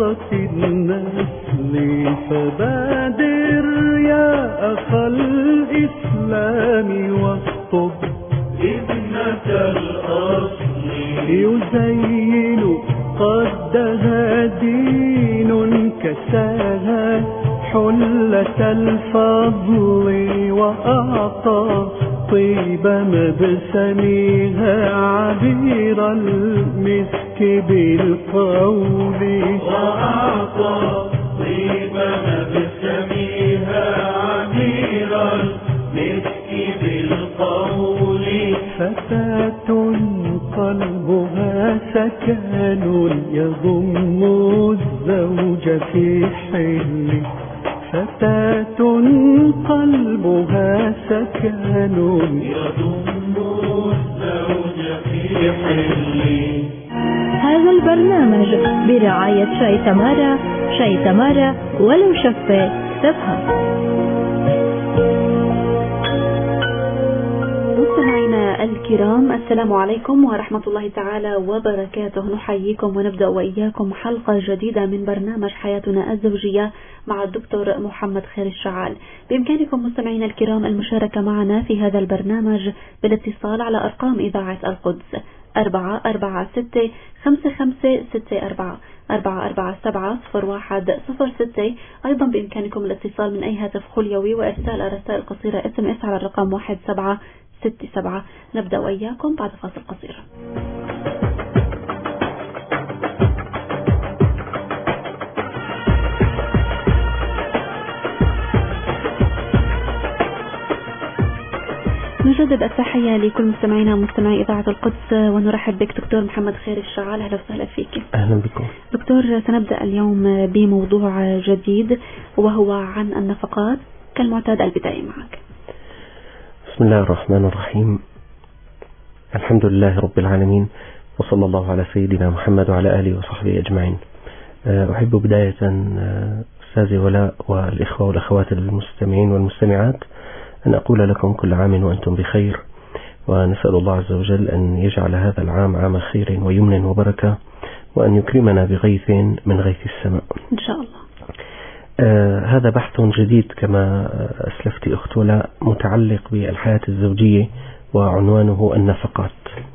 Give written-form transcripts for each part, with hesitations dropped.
بركة النسل، فبادر يا أخ الإسلام واخطب ابنة الأصل، يزين قدها دين كساها حلة الفضل، وأعطى طيب مبسمها عبير المسك بالقول، وأعطى طيب مبسمها عبير المسك بالقول. فتاة قلبها سكن يضم الزوج في حل، فتاة قلبها سكن يضم الزوج في حل. هذا البرنامج برعاية شاي تمارا. شاي تمارا ولو شفة تفهم. مستمعينا الكرام، السلام عليكم ورحمة الله تعالى وبركاته. نحييكم ونبدأ وإياكم حلقة جديدة من برنامج حياتنا الزوجية مع الدكتور محمد خير الشعال. بإمكانكم مستمعينا الكرام المشاركة معنا في هذا البرنامج بالاتصال على أرقام إذاعة القدس 446-5564 447-0106. أيضا بإمكانكم الاتصال من أي هاتف خليوي وإرسال رسائل قصيرة SMS على الرقم 1767. نبدأ وإياكم بعد فاصل قصير. نجدد التحية لكل مستمعينا ومستمعي إذاعة القدس، ونرحب بك دكتور محمد خير الشعال. أهلا وسهلا فيك. أهلا بكم دكتور. سنبدأ اليوم بموضوع جديد وهو عن النفقات. كالمعتاد البداية معك. بسم الله الرحمن الرحيم. الحمد لله رب العالمين، وصلى الله على سيدنا محمد وعلى آله وصحبه أجمعين. أحب بداية أستاذي ولاء والإخوة والأخوات المستمعين والمستمعات أن أقول لكم كل عام وأنتم بخير، ونسأل الله عز وجل أن يجعل هذا العام عام خير ويمن وبركة، وأن يكرمنا بغيث من غيث السماء إن شاء الله. هذا بحث جديد كما أسلفت أخت ولاء، متعلق بالحياة الزوجية، وعنوانه النفقات.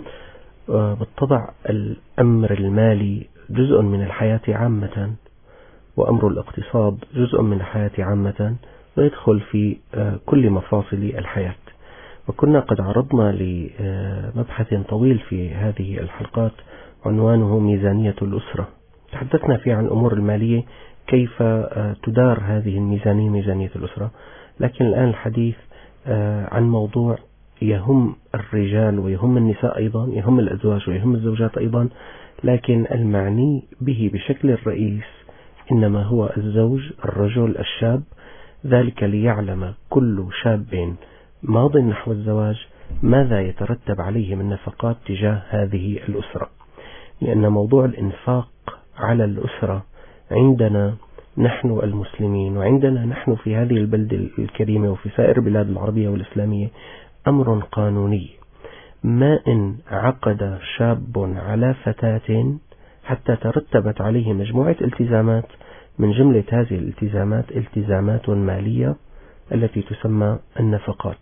بالطبع الأمر المالي جزء من الحياة عامة، وأمر الاقتصاد جزء من الحياة عامة، ويدخل في كل مفاصل الحياة. وكنا قد عرضنا لمبحث طويل في هذه الحلقات عنوانه ميزانية الأسرة. تحدثنا فيه عن الأمور المالية، كيف تدار هذه الميزانية، ميزانية الأسرة. لكن الآن الحديث عن موضوع يهم الرجال ويهم النساء أيضا، يهم الأزواج ويهم الزوجات أيضا، لكن المعني به بشكل رئيس إنما هو الزوج، الرجل الشاب، ذلك ليعلم كل شاب ماض نحو الزواج ماذا يترتب عليه من نفقات تجاه هذه الأسرة. لأن موضوع الإنفاق على الأسرة عندنا نحن المسلمين، وعندنا نحن في هذه البلدة الكريمة وفي سائر البلاد العربية والإسلامية أمر قانوني. ما إن عقد شاب على فتاة حتى ترتبت عليه مجموعة التزامات، من جملة هذه الالتزامات التزامات مالية التي تسمى النفقات.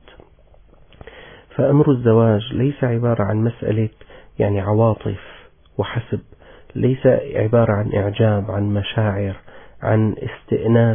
فأمر الزواج ليس عبارة عن مسألة يعني عواطف وحسب، ليس عبارة عن إعجاب، عن مشاعر، عن استئناس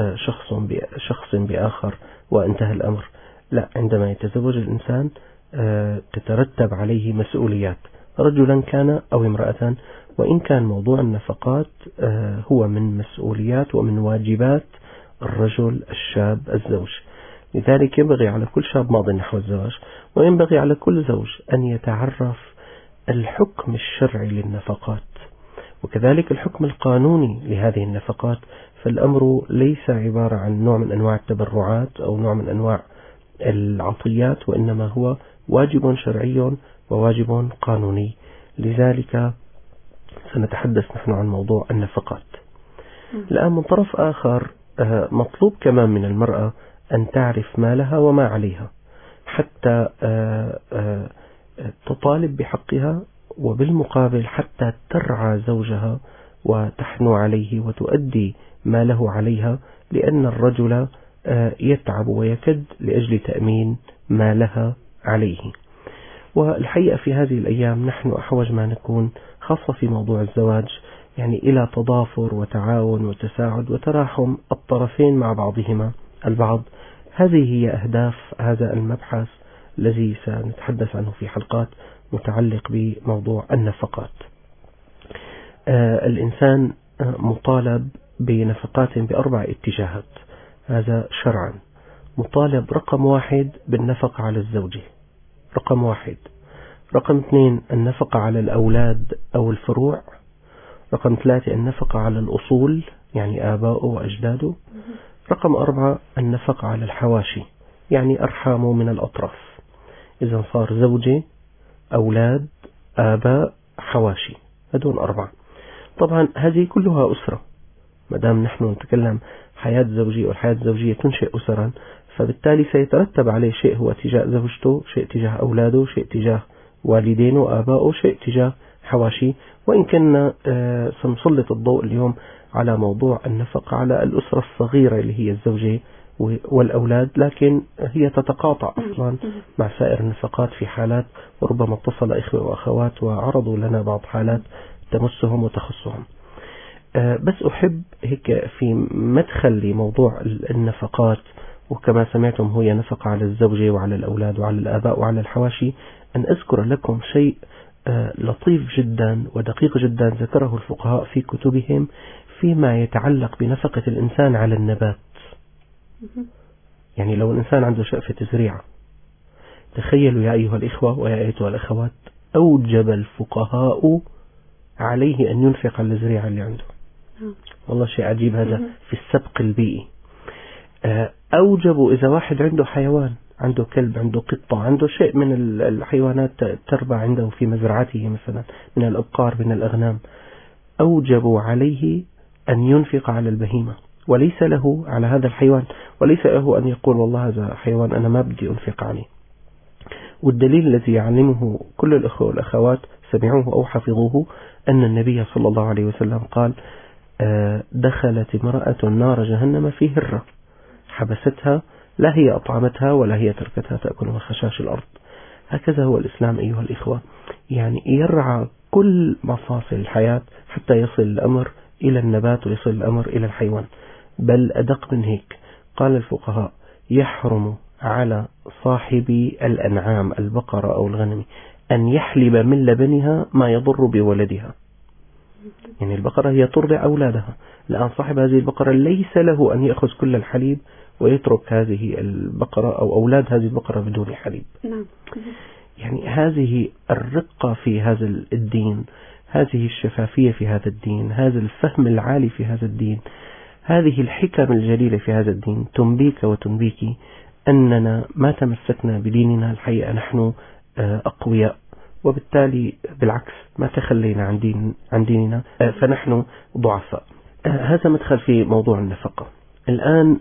شخص بآخر وانتهى الأمر. لا، عندما يتزوج الإنسان تترتب عليه مسؤوليات، رجلا كان أو امرأة، وإن كان موضوع النفقات هو من مسؤوليات ومن واجبات الرجل الشاب الزوج. لذلك ينبغي على كل شاب ماض نحو الزواج، وينبغي على كل زوج أن يتعرف الحكم الشرعي للنفقات، وكذلك الحكم القانوني لهذه النفقات. فالأمر ليس عبارة عن نوع من أنواع التبرعات أو نوع من أنواع العطيات، وإنما هو واجب شرعي وواجب قانوني. لذلك سنتحدث نحن عن موضوع النفقات. الآن من طرف آخر مطلوب كمان من المرأة أن تعرف ما لها وما عليها، حتى تطالب بحقها، وبالمقابل حتى ترعى زوجها وتحنو عليه وتؤدي ما له عليها، لأن الرجل يتعب ويكد لأجل تأمين ما لها عليه. والحقيقة في هذه الأيام نحن أحوج ما نكون، خاصة في موضوع الزواج، يعني إلى تضافر وتعاون وتساعد وتراحم الطرفين مع بعضهما البعض. هذه هي أهداف هذا المبحث الذي سنتحدث عنه في حلقات متعلق بموضوع النفقات. الإنسان مطالب بنفقات ب4 اتجاهات، هذا شرعا. مطالب رقم 1 بالنفقة على الزوجة، رقم 1. رقم 2 النفقة على الأولاد أو الفروع. رقم 3 النفقة على الأصول، يعني آباؤه وأجداده. رقم 4 النفقة على الحواشي، يعني أرحامه من الأطراف. إذا صار زوجة، أولاد، آباء، حواشي، هدول 4. طبعا هذه كلها أسرة، مدام نحن نتكلم حياة زوجية، والحياة الزوجية تنشئ أسرا، فبالتالي سيترتب عليه شيء هو تجاه زوجته، شيء تجاه أولاده، شيء تجاه والدينه وآبائه، شيء تجاه حواشي. وإن كنا سنسلط الضوء اليوم على موضوع النفقة على الأسرة الصغيرة اللي هي الزوجة والأولاد، لكن هي تتقاطع أصلا مع سائر النفقات في حالات، وربما اتصل إخوة وأخوات وعرضوا لنا بعض حالات تمسهم وتخصهم. بس أحب هيك في مدخل لموضوع النفقات، وكما سمعتم هي نفقة على الزوجة وعلى الأولاد وعلى الآباء وعلى الحواشي، أن أذكر لكم شيء لطيف جدا ودقيق جدا ذكره الفقهاء في كتبهم فيما يتعلق بنفقة الإنسان على النبات. يعني لو الإنسان عنده شقفة زريعة، تخيلوا يا أيها الإخوة ويا أيتها الأخوات، أوجب الفقهاء عليه أن ينفق على الزريعة اللي عنده. والله شيء عجيب هذا في السبق البيئي. أوجبوا إذا واحد عنده حيوان، عنده كلب، عنده قطة، عنده شيء من الحيوانات تربى عنده في مزرعته مثلا من الأبقار من الأغنام، أوجبوا عليه أن ينفق على البهيمة، وليس له على هذا الحيوان، وليس له أن يقول والله هذا حيوان أنا ما بدي أنفق عليه. والدليل الذي يعلمه كل الأخوة والأخوات سمعوه أو حفظوه أن النبي صلى الله عليه وسلم قال: دخلت امرأة نار جهنم في هرة حبستها، لا هي أطعمتها ولا هي تركتها تأكل من خشاش الأرض. هكذا هو الإسلام أيها الإخوة، يعني يرعى كل مفاصل الحياة حتى يصل الأمر إلى النبات ويصل الأمر إلى الحيوان. بل أدق من هيك، قال الفقهاء: يحرم على صاحب الأنعام البقرة أو الغنم أن يحلب من لبنها ما يضر بولدها. يعني البقرة هي ترضع أولادها، الآن صاحب هذه البقرة ليس له أن يأخذ كل الحليب ويترك هذه البقرة أو أولاد هذه البقرة بدون حليب. يعني هذه الرقة في هذا الدين، هذه الشفافية في هذا الدين، هذا الفهم العالي في هذا الدين، هذه الحكم الجليلة في هذا الدين تنبيك وتنبيك أننا ما تمسكنا بديننا الحقيقة نحن أقوياء، وبالتالي بالعكس ما تخلينا عن ديننا فنحن ضعفاء. هذا مدخل في موضوع النفقة. الآن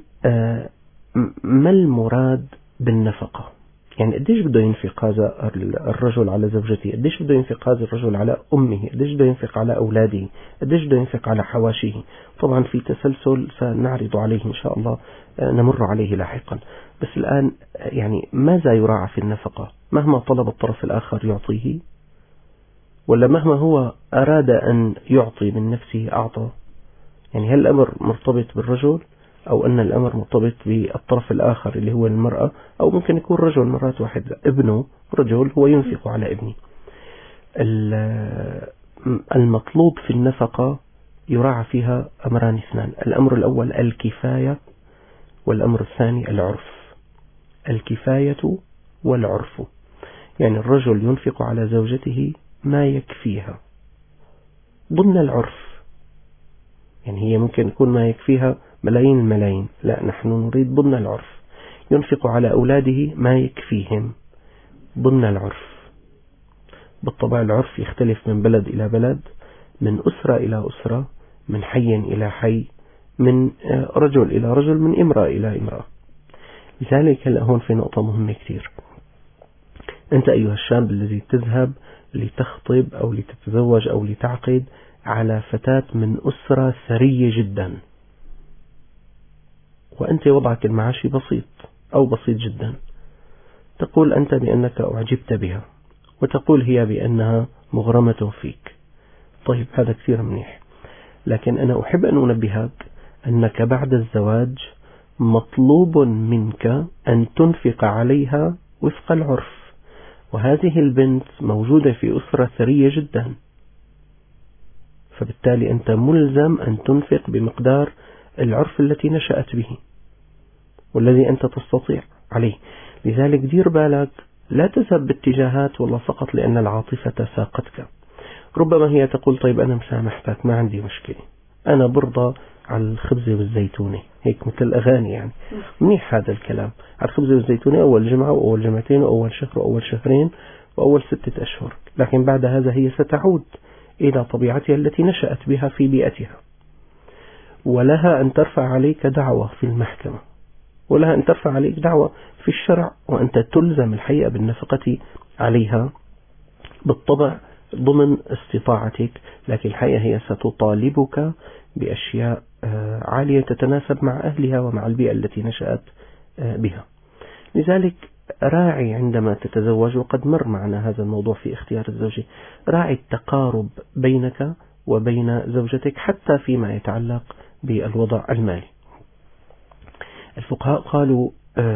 ما المراد بالنفقة؟ يعني قديش بده ينفق هذا الرجل على زوجته؟ قديش بده ينفق هذا الرجل على أمه؟ قديش بده ينفق على أولاده؟ قديش بده ينفق على حواشيه؟ طبعا في تسلسل سنعرض عليه إن شاء الله، نمر عليه لاحقا. بس الآن يعني ماذا يراعى في النفقة؟ مهما طلب الطرف الآخر يعطيه، ولا مهما هو أراد أن يعطي من نفسه أعطى؟ يعني هل الأمر مرتبط بالرجل، أو أن الأمر مرتبط بالطرف الآخر اللي هو المرأة، أو ممكن يكون رجل مرات واحد ابنه رجل هو ينفق على ابنه. المطلوب في النفقة يراعى فيها أمران اثنان: الأمر الأول الكفاية، والأمر الثاني العرف. الكفاية والعرف، يعني الرجل ينفق على زوجته ما يكفيها ضمن العرف. يعني هي ممكن يكون ما يكفيها ملايين الملايين، لا، نحن نريد ضمن العرف. ينفق على أولاده ما يكفيهم ضمن العرف. بالطبع العرف يختلف من بلد إلى بلد، من أسرة إلى أسرة، من حي إلى حي، من رجل إلى رجل، من امرأة إلى امرأة. لذلك هلأ هون في نقطة مهمة كثير. أنت أيها الشاب الذي تذهب لتخطب أو لتتزوج أو لتعقد، على فتاة من أسرة ثرية جدا، وأنت وضعك المعاشي بسيط أو بسيط جدا، تقول أنت بأنك أعجبت بها، وتقول هي بأنها مغرمة فيك. طيب هذا كثير منيح، لكن أنا أحب أن أنبهك أنك بعد الزواج مطلوب منك أن تنفق عليها وفق العرف، وهذه البنت موجودة في أسرة ثرية جدا، فبالتالي أنت ملزم أن تنفق بمقدار العرف التي نشأت به والذي أنت تستطيع عليه. لذلك دير بالك، لا تذهب باتجاهات والله فقط لأن العاطفة ساقتك. ربما هي تقول طيب أنا مسامحتك، ما عندي مشكلة، أنا برضى على الخبزة والزيتونة، هيك مثل الأغاني يعني. منيح هذا الكلام، على الخبزة والزيتونة أول جمعة وأول جمعتين وأول شهر وأول شهرين وأول 6 أشهر، لكن بعد هذا هي ستعود إلى طبيعتها التي نشأت بها في بيئتها، ولها أن ترفع عليك دعوة في المحكمة، ولها أن ترفع عليك دعوة في الشرع، وأنت تلزم الحقيقة بالنفقة عليها بالطبع ضمن استطاعتك، لكن الحقيقة هي ستطالبك بأشياء عالية تتناسب مع أهلها ومع البيئة التي نشأت بها. لذلك راعي عندما تتزوج، وقد مر معنا هذا الموضوع في اختيار الزوجة، راعي التقارب بينك وبين زوجتك حتى فيما يتعلق بالوضع المالي. الفقهاء قالوا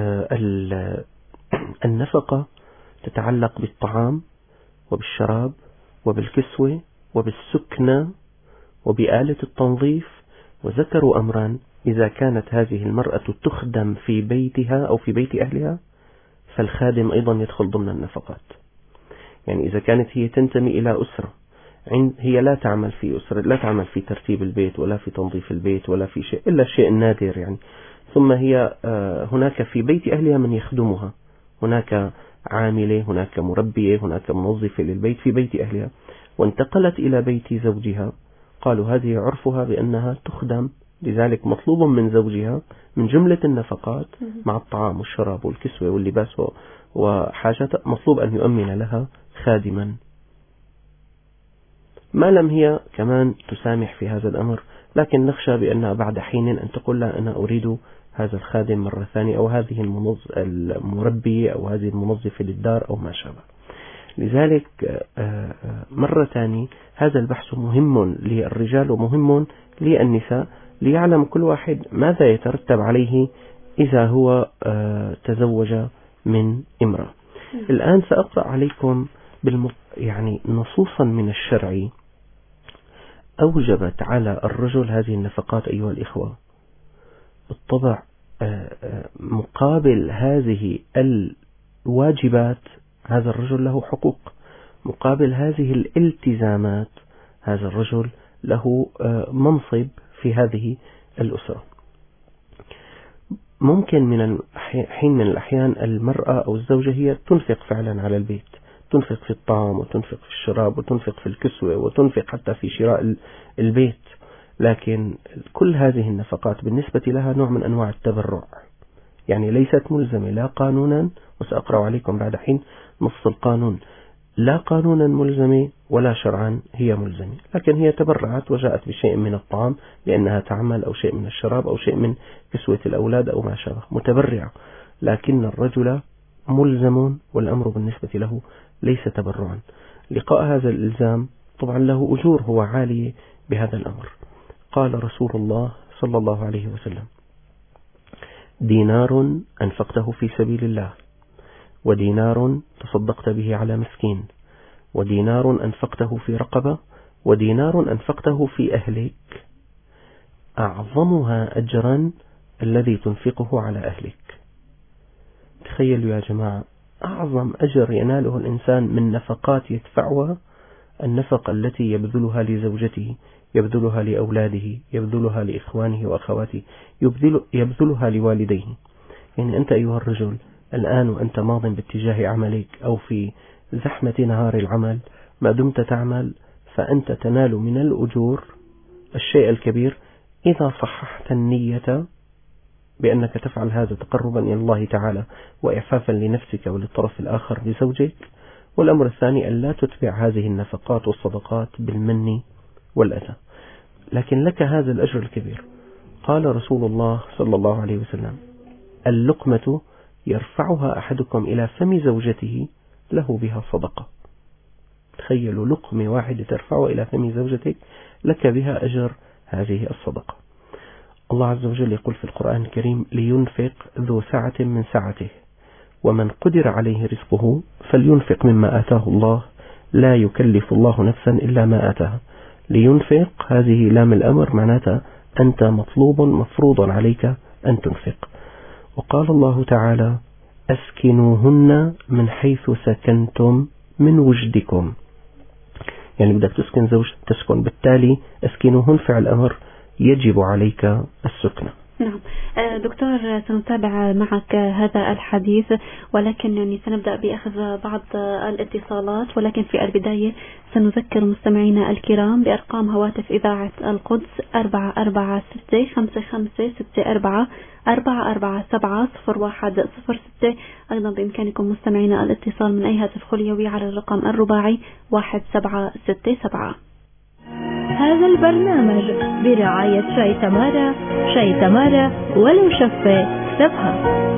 النفقة تتعلق بالطعام وبالشراب وبالكسوة وبالسكنة وبآلة التنظيف، وذكروا أمران: إذا كانت هذه المرأة تخدم في بيتها أو في بيت أهلها فالخادم أيضا يدخل ضمن النفقات. يعني إذا كانت هي تنتمي إلى أسرة، هي لا تعمل في أسرة، لا تعمل في ترتيب البيت ولا في تنظيف البيت ولا في شيء إلا الشيء النادر يعني، ثم هي هناك في بيت أهلها من يخدمها، هناك عاملة، هناك مربية، هناك منظفة للبيت في بيت أهلها، وانتقلت إلى بيت زوجها، قالوا هذه عرفها بأنها تخدم، لذلك مطلوب من زوجها من جملة النفقات مع الطعام والشراب والكسوة واللباس وحاجات، مطلوب أن يؤمن لها خادما، ما لم هي كمان تسامح في هذا الأمر، لكن نخشى بأنها بعد حين أن تقول لا أنا أريد هذا الخادم مرة ثانية، أو هذه المربية أو هذه المنظفة للدار أو ما شابه. لذلك مرة ثانية هذا البحث مهم للرجال ومهم للنساء، ليعلم كل واحد ماذا يترتب عليه إذا هو تزوج من امرأة. الآن سأقرأ عليكم يعني نصوصا من الشرع أوجبت على الرجل هذه النفقات أيها الإخوة. بالطبع مقابل هذه الواجبات هذا الرجل له حقوق، مقابل هذه الالتزامات هذا الرجل له منصب في هذه الأسرة. ممكن من حين من الأحيان المرأة أو الزوجة هي تنفق فعلا على البيت، تنفق في الطعام وتنفق في الشراب وتنفق في الكسوة وتنفق حتى في شراء البيت، لكن كل هذه النفقات بالنسبة لها نوع من أنواع التبرع، يعني ليست ملزمة لا قانونا، وسأقرأ عليكم بعد حين نص القانون، لا قانونا ملزمة ولا شرعا هي ملزمة، لكن هي تبرعت وجاءت بشيء من الطعام لأنها تعمل، أو شيء من الشراب، أو شيء من كسوة الأولاد أو ما شابه، متبرعة، لكن الرجل ملزم والأمر بالنسبة له ليس تبرعا. لقاء هذا الإلزام طبعا له أجور هو عالية بهذا الأمر. قال رسول الله صلى الله عليه وسلم: دينار أنفقته في سبيل الله، ودينار تصدقت به على مسكين، ودينار أنفقته في رقبة، ودينار أنفقته في أهلك، أعظمها أجرا الذي تنفقه على أهلك. تخيلوا يا جماعة، أعظم أجر يناله الإنسان من نفقات يدفعها النفقة التي يبذلها لزوجته، يبذلها لأولاده، يبذلها لإخوانه وأخواته، يبذلها لوالديه. يعني أنت أيها الرجل الآن وأنت ماض باتجاه عملك أو في زحمة نهار العمل، ما دمت تعمل فأنت تنال من الأجور الشيء الكبير إذا صححت النية بأنك تفعل هذا تقربا إلى الله تعالى وإعفافا لنفسك وللطرف الآخر لزوجك. والأمر الثاني أن لا تتبع هذه النفقات والصدقات بالمن والأذى، لكن لك هذا الأجر الكبير. قال رسول الله صلى الله عليه وسلم: اللقمة يرفعها أحدكم إلى فم زوجته له بها صدقة. تخيلوا لقمة واحدة ترفعها إلى فم زوجتك لك بها أجر هذه الصدقة. الله عز وجل يقول في القرآن الكريم: لينفق ذو سعة من سعته ومن قدر عليه رزقه فلينفق مما آتاه الله لا يكلف الله نفسا إلا ما آتاها. لينفق هذه لام الأمر، معناتها أنت مفروض عليك أن تنفق. وقال الله تعالى: أسكنوهن من حيث سكنتم من وجدكم، يعني بدك تسكن زوجتك تسكن، بالتالي أسكنوهن فعل أمر يجب عليك السكنة. نعم دكتور، سنتابع معك هذا الحديث، ولكن يعني سنبدأ بأخذ بعض الاتصالات، ولكن في البداية سنذكر مستمعينا الكرام بأرقام هواتف إذاعة القدس 446-55-64-44-7-01-06. أيضا بإمكانكم مستمعينا الاتصال من أي هاتف خليوي على الرقم الرباعي 1767. هذا البرنامج برعاية شاي تمارا، شاي تمارا ولو شفة سبها.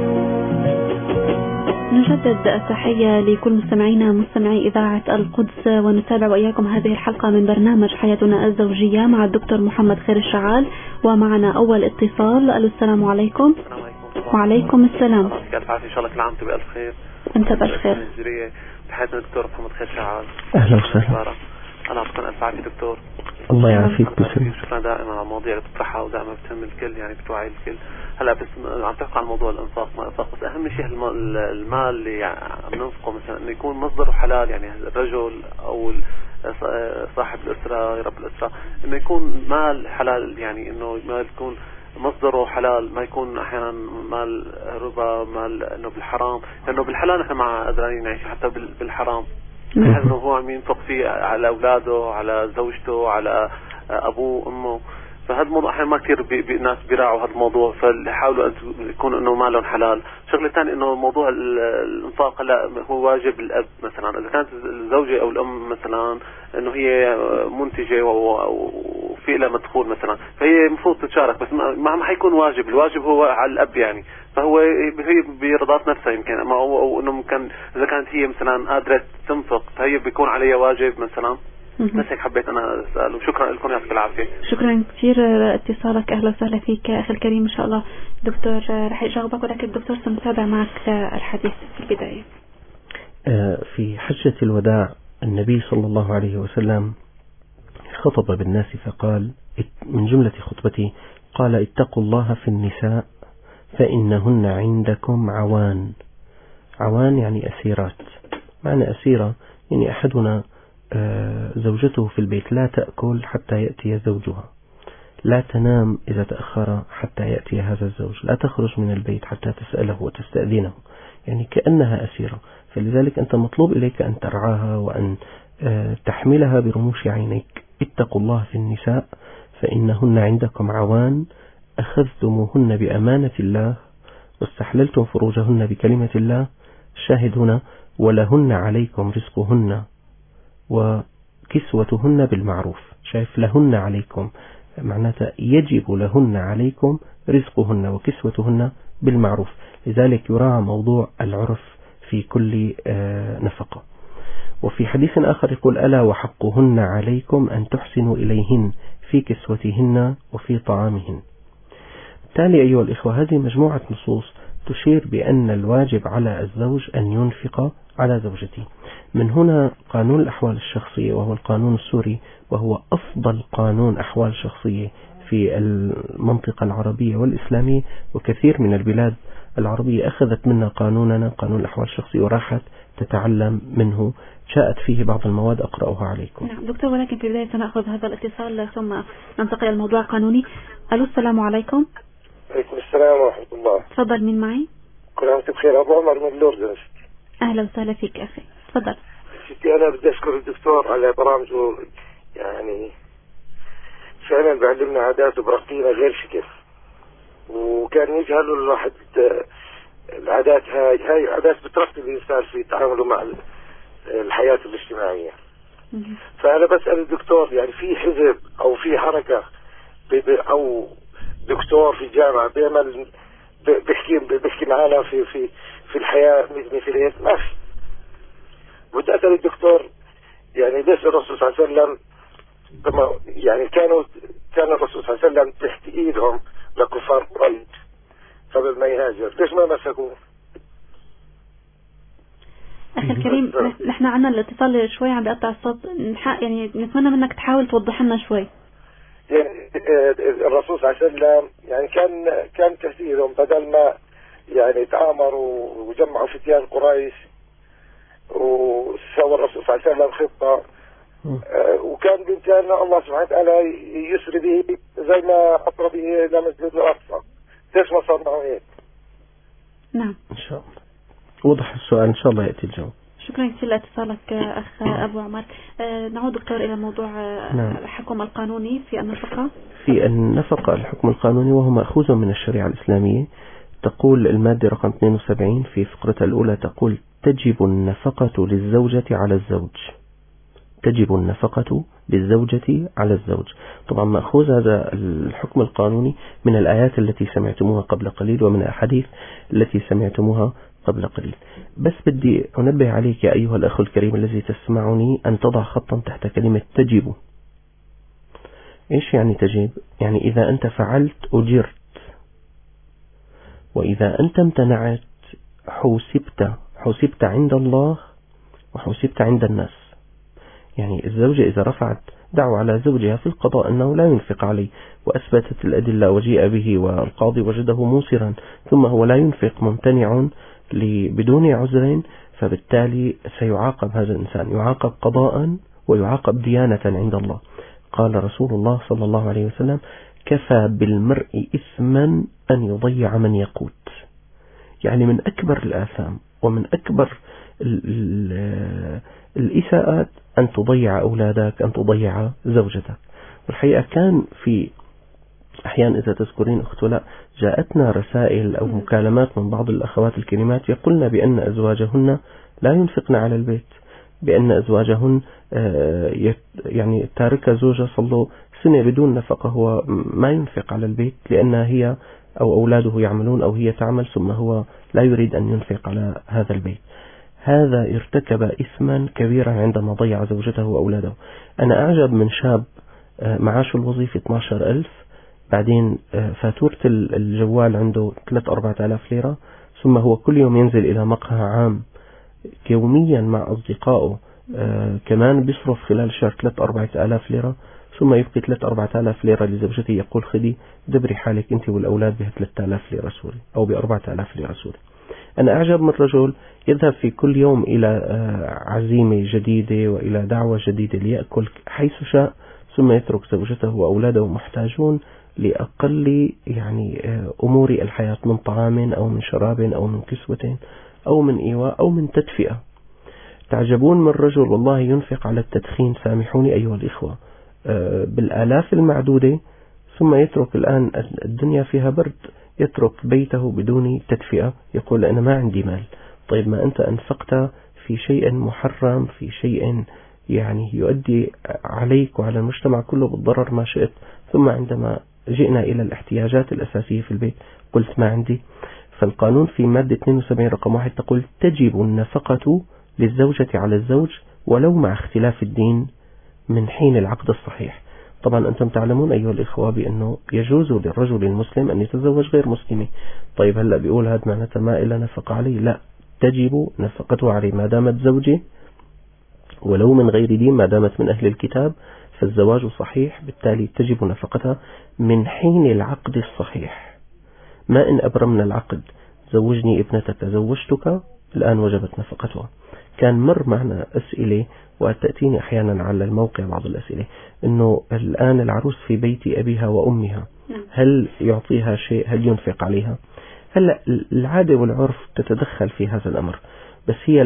نجدد التحية لكل مستمعينا مستمعي إذاعة القدس، ونتابع وإياكم هذه الحلقة من برنامج حياتنا الزوجية مع الدكتور محمد خير الشعال. ومعنا أول اتصال. السلام عليكم. وعليكم السلام. كيف عافية؟ إن شاء الله كل عام وأنت بألف خير. أنت بألف خير. تحياتنا الدكتور محمد خير شعال. أهلا وسهلا. أنا أعطيكم ألف عافية دكتور. الله يعافيك. شكرا دائما على المواضيع اللي بتطرحها ودائما بتهم الكل، يعني بتوعي الكل. هلا بس عم تحكي عن موضوع الانفاق ما انفاق، بس اهم شيء المال اللي يعني عم ننفقه مثلا انه يكون مصدره حلال، يعني الرجل او صاحب الاسره رب الاسره انه يكون مال حلال، يعني انه ما يكون مصدره حلال، ما يكون احيانا مال ربا، مال انه بالحرام، لانه بالحلال نحن ما قادرين نعيش حتى بالحرام، بحيث انه هو عم ينفق فيه على اولاده، على زوجته، على ابوه امه. فهذا الموضوع احيانا ما كثير الناس بيراعوا هذا الموضوع، فحاولوا ان يكون انه مالهم حلال. شغله ثانيه انه موضوع الانفاق لا هو واجب الاب، مثلا اذا كانت الزوجه او الام مثلا انه هي منتجه وفي لها مدخول مثلا، فهي المفروض تتشارك، بس ما حيكون واجب. الواجب هو على الاب يعني، فهو هي برضات نفسها يمكن، او انه ممكن اذا كانت هي مثلا قادره تنفق فهي بيكون عليها واجب مثلا. بس هيك حبيت أنا أسأل، وشكرا لكم يعطيك العافية. شكرا كثير اتصالك، أهلا وسهلا فيك أخي الكريم. إن شاء الله دكتور رح يجاوبك، ولكن الدكتور سنتابع معك الحديث في البداية. في حجة الوداع النبي صلى الله عليه وسلم خطب بالناس فقال من جملة خطبته قال: اتقوا الله في النساء فإنهن عندكم عوان. عوان يعني أسيرات. معنى أسيرة يعني أحدنا زوجته في البيت لا تأكل حتى يأتي زوجها، لا تنام إذا تأخر حتى يأتي هذا الزوج، لا تخرج من البيت حتى تسأله وتستأذنه، يعني كأنها أسيرة. فلذلك أنت مطلوب إليك أن ترعاها وأن تحملها برموش عينيك. اتقوا الله في النساء فإنهن عندكم عوان أخذتموهن بأمانة الله واستحللتم فروجهن بكلمة الله. شاهد هنا: ولهن عليكم رزقهن وكسوتهن بالمعروف. شايف لهن عليكم معناتها يجب لهن عليكم رزقهن وكسوتهن بالمعروف. لذلك يراعى موضوع العرف في كل نفقة. وفي حديث آخر يقول: ألا وحقهن عليكم أن تحسنوا إليهن في كسوتهن وفي طعامهن. بالتالي أيها الإخوة هذه مجموعة نصوص تشير بأن الواجب على الزوج أن ينفق على زوجته. من هنا قانون الأحوال الشخصية، وهو القانون السوري، وهو أفضل قانون أحوال شخصية في المنطقة العربية والإسلامية، وكثير من البلاد العربية أخذت منا قانوننا قانون الأحوال الشخصية وراحت تتعلم منه. جاءت فيه بعض المواد أقرأها عليكم. نعم دكتور، ولكن في البداية سنأخذ هذا الاتصال ثم ننتقل إلى الموضوع القانوني. ألو السلام عليكم. عليكم السلام ورحمة الله. تفضل، مين معي؟ كل عام وانت بخير. أبو عمر من لوردن. أهلا وسهلا فيك أخي، تفضل. ستي أنا بدي أشكر الدكتور على برامجه، يعني فعلا بعلمنا عادات وبرقينا غير شكل، وكان يجهل الواحد العادات هاي عادات بترقي الإنسان في تعامله مع الحياة الاجتماعية. فأنا بسأل الدكتور يعني في حزب أو في حركة أو دكتور في الجامعة بيعمل بيحكي معنا في الحياة مثل هيك ما في. بدي أسأل الدكتور يعني ليش الرسول صلى الله عليه وسلم يعني كان الرسول صلى الله عليه وسلم تحت إيدهم لكفار قريش قبل ما يهاجر، ليش ما مسكوه؟ أخي الكريم نحن عنا الاتصال شوي عم بيقطع الصوت، يعني نتمنى منك تحاول توضح لنا شوي. يعني الرسول صلى الله عليه وسلم يعني كان تهديدهم بدل ما يعني تآمروا وجمعوا فتيان قريش وسوى الرسول صلى الله عليه وسلم خطة وكان بإمكان الله سبحانه وتعالى يسري به زي ما أسرى به إلى مسجد الأقصى. ليش ما صار معه هيك؟ نعم إن شاء الله وضح السؤال، إن شاء الله يأتي الجواب. شكرا كثير لاتصالك أخ أبو عمر. نعود دكتور إلى موضوع الحكم القانوني في النفقة. في النفقة الحكم القانوني وهو مأخوذ من الشريعة الإسلامية. تقول المادة رقم 72 في فقرتها الأولى تقول تجب النفقة للزوجة على الزوج. تجب النفقة للزوجة على الزوج. طبعا مأخوذ هذا الحكم القانوني من الآيات التي سمعتموها قبل قليل ومن الأحاديث التي سمعتموها قبل قليل. بس بدي أنبه عليك يا أيها الأخ الكريم الذي تسمعني أن تضع خطا تحت كلمة تجب. إيش يعني تجب؟ يعني إذا أنت فعلت أجرت، وإذا أنت امتنعت حوسبت عند الله وحوسبت عند الناس. يعني الزوجة إذا رفعت دعوة على زوجها في القضاء أنه لا ينفق عليه وأثبتت الأدلة وجيء به والقاضي وجده موسرا ثم هو لا ينفق ممتنع بدون عذر، فبالتالي سيعاقب هذا الإنسان، يعاقب قضاء ويعاقب ديانة عند الله. قال رسول الله صلى الله عليه وسلم كفى بالمرء إثما أن يضيع من يقوت. يعني من أكبر الآثام ومن أكبر الإساءات أن تضيع أولادك، أن تضيع زوجتك. والحقيقة كان في أحيان إذا تذكرين أخت ولاء جاءتنا رسائل أو مكالمات من بعض الأخوات الكريمات يقولن بأن أزواجهن لا ينفقن على البيت، بأن أزواجهن يعني تارك زوجة صلوا سنة بدون نفقة، هو ما ينفق على البيت لأنها هي أو أولاده يعملون أو هي تعمل ثم هو لا يريد أن ينفق على هذا البيت. هذا ارتكب إثما كبيرا عندما ضيع زوجته وأولاده. أنا أعجب من شاب معاشه الوظيفي 12,000، بعدين فاتورة الجوال عنده 3-4,000 ليرة، ثم هو كل يوم ينزل إلى مقهى عام يوميا مع أصدقائه، كمان بيصرف خلال الشهر 3-4,000 ليرة، ثم يبقي 3-4,000 ليرة لزوجته، يقول خذي دبري حالك أنت والأولاد به 3,000 ليرة سوري أو ب4,000 ليرة سوري. أنا أعجب من رجل يذهب في كل يوم إلى عزيمة جديدة وإلى دعوة جديدة ليأكل حيث شاء، ثم يترك زوجته وأولاده محتاجون لأقل يعني أمور الحياة من طعام أو من شراب أو من كسوة أو من إيواء أو من تدفئة. تعجبون من رجل والله ينفق على التدخين، سامحوني أيها الإخوة، بالآلاف المعدودة، ثم يترك الآن الدنيا فيها برد، يترك بيته بدون تدفئة، يقول أنا ما عندي مال. طيب ما أنت أنفقت في شيء محرم، في شيء يعني يؤدي عليك وعلى المجتمع كله بالضرر ما شئت، ثم عندما جئنا إلى الاحتياجات الأساسية في البيت قلت ما عندي. فالقانون في مادة 72 رقم 1 تقول تجب النفقة للزوجة على الزوج ولو مع اختلاف الدين من حين العقد الصحيح. طبعا أنتم تعلمون أيها الإخوة بأنه يجوز للرجل المسلم أن يتزوج غير مسلمة. طيب هلأ بيقول هذا معناته ما إلا نفقة عليه؟ لا، تجب نفقته عليه ما دامت زوجة ولو من غير دين، ما دامت من أهل الكتاب فالزواج صحيح، بالتالي تجب نفقتها من حين العقد الصحيح. ما إن أبرمنا العقد زوجني ابنتك زوجتك الآن وجبت نفقتها. كان مر معنا أسئلة وتأتيني أحيانا على الموقع بعض الأسئلة إنه الآن العروس في بيت أبيها وأمها، هل يعطيها شيء؟ هل ينفق عليها؟ هلا العادة والعرف تتدخل في هذا الأمر، بس هي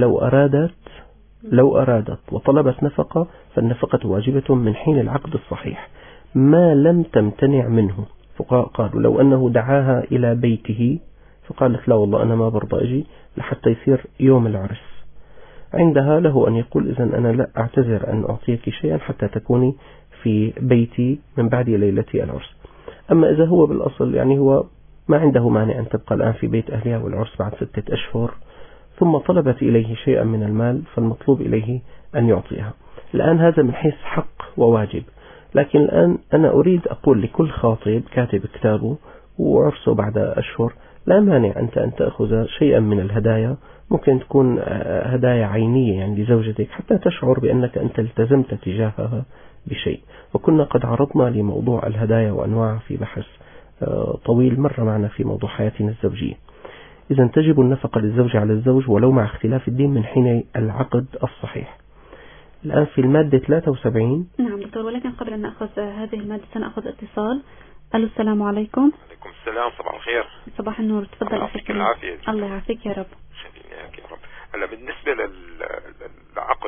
لو أرادت وطلبت نفقة فالنفقة واجبة من حين العقد الصحيح ما لم تمتنع منه. فقهاء قالوا لو أنه دعاها إلى بيته فقالت لا والله أنا ما برضى أجي لحتى يصير يوم العرس، عندها له أن يقول إذن أنا لا أعتذر أن أعطيك شيئا حتى تكوني في بيتي من بعد ليلتي العرس. أما إذا هو بالأصل يعني هو ما عنده مانع أن تبقى الآن في بيت أهلها والعرس بعد 6 أشهر ثم طلبت إليه شيئا من المال، فالمطلوب إليه أن يعطيها. الآن هذا من حيث حق وواجب. لكن الآن أنا أريد أقول لكل خاطب كاتب كتابه وعرسه بعد أشهر لا مانع أنت أن تأخذ شيئا من الهدايا، ممكن تكون هدايا عينية يعني لزوجتك حتى تشعر بأنك أنت التزمت تجاهها بشيء. وكنا قد عرضنا لموضوع الهدايا وأنواعها في بحث طويل مرة معنا في موضوع حياتنا الزوجية. إذا تجب النفقة للزوج على الزوج ولو مع اختلاف الدين من حين العقد الصحيح. الآن في المادة 73. نعم دكتور، ولكن قبل أن نأخذ هذه المادة سنأخذ اتصال. ألو السلام عليكم. عليكم السلام، صباح الخير. صباح النور، تفضل أخي. يعطيك العافية. الله يعافيك يا رب. خليني يا رب. هلا بالنسبة للعقد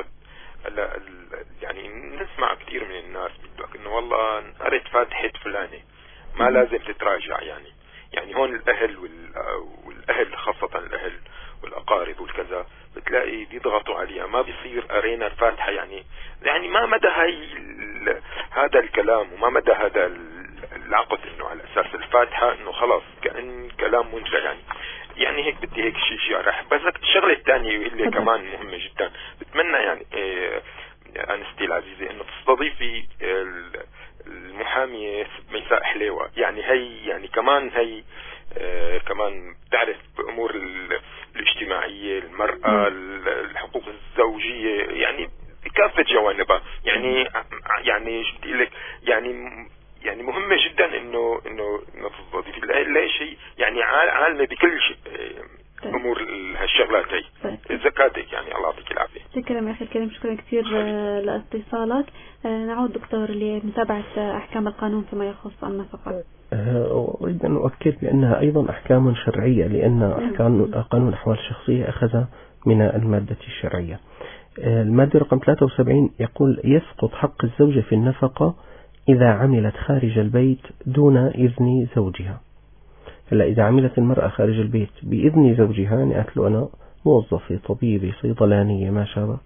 يعني نسمع كثير من الناس بيقولك إنه والله قريت فاتحة فلانة ما لازم تتراجع يعني هون الأهل والأهل خاصة الأهل والأقارب والكذا بتلاقي بيضغطوا عليها، ما بيصير قرينا الفاتحة يعني ما مدى هذا الكلام وما مدى هذا العقد إنه على أساس الفاتحة إنه خلاص كأن كلام منتهي يعني هيك بدي هيك شيء راح. بس الشغلة الثانية اللي كمان مهمة جدا بتمنى يعني أنستي العزيزة إنه تستضيفي المحامية ميساء حليوة، يعني هي يعني كمان هي كمان تعرف بأمور الاجتماعية، المرأة، الحقوق الزوجية، يعني بكافة جوانبها، يعني بدي لك يعني مهمة جدا إنه تستضيفي لا شيء يعني عالمة بكل شيء أمور هالشغلات هي زكاتك يعني. الله يعطيك العافية. شكرا يا أخي الكريم، شكرا كثير لاتصالك. نعود دكتور لمتابعة أحكام القانون فيما يخص النفقة. أريد أن أؤكد بأنها أيضا أحكام شرعية، لأن قانون الأحوال الشخصية أخذ من المادة الشرعية. المادة رقم 73 يقول يسقط حق الزوجة في النفقة إذا عملت خارج البيت دون إذن زوجها. هلا إذا عملت المرأة خارج البيت بإذن زوجها، يعني قالت له أنا موظفة طبيبة صيدلانية ما شابه،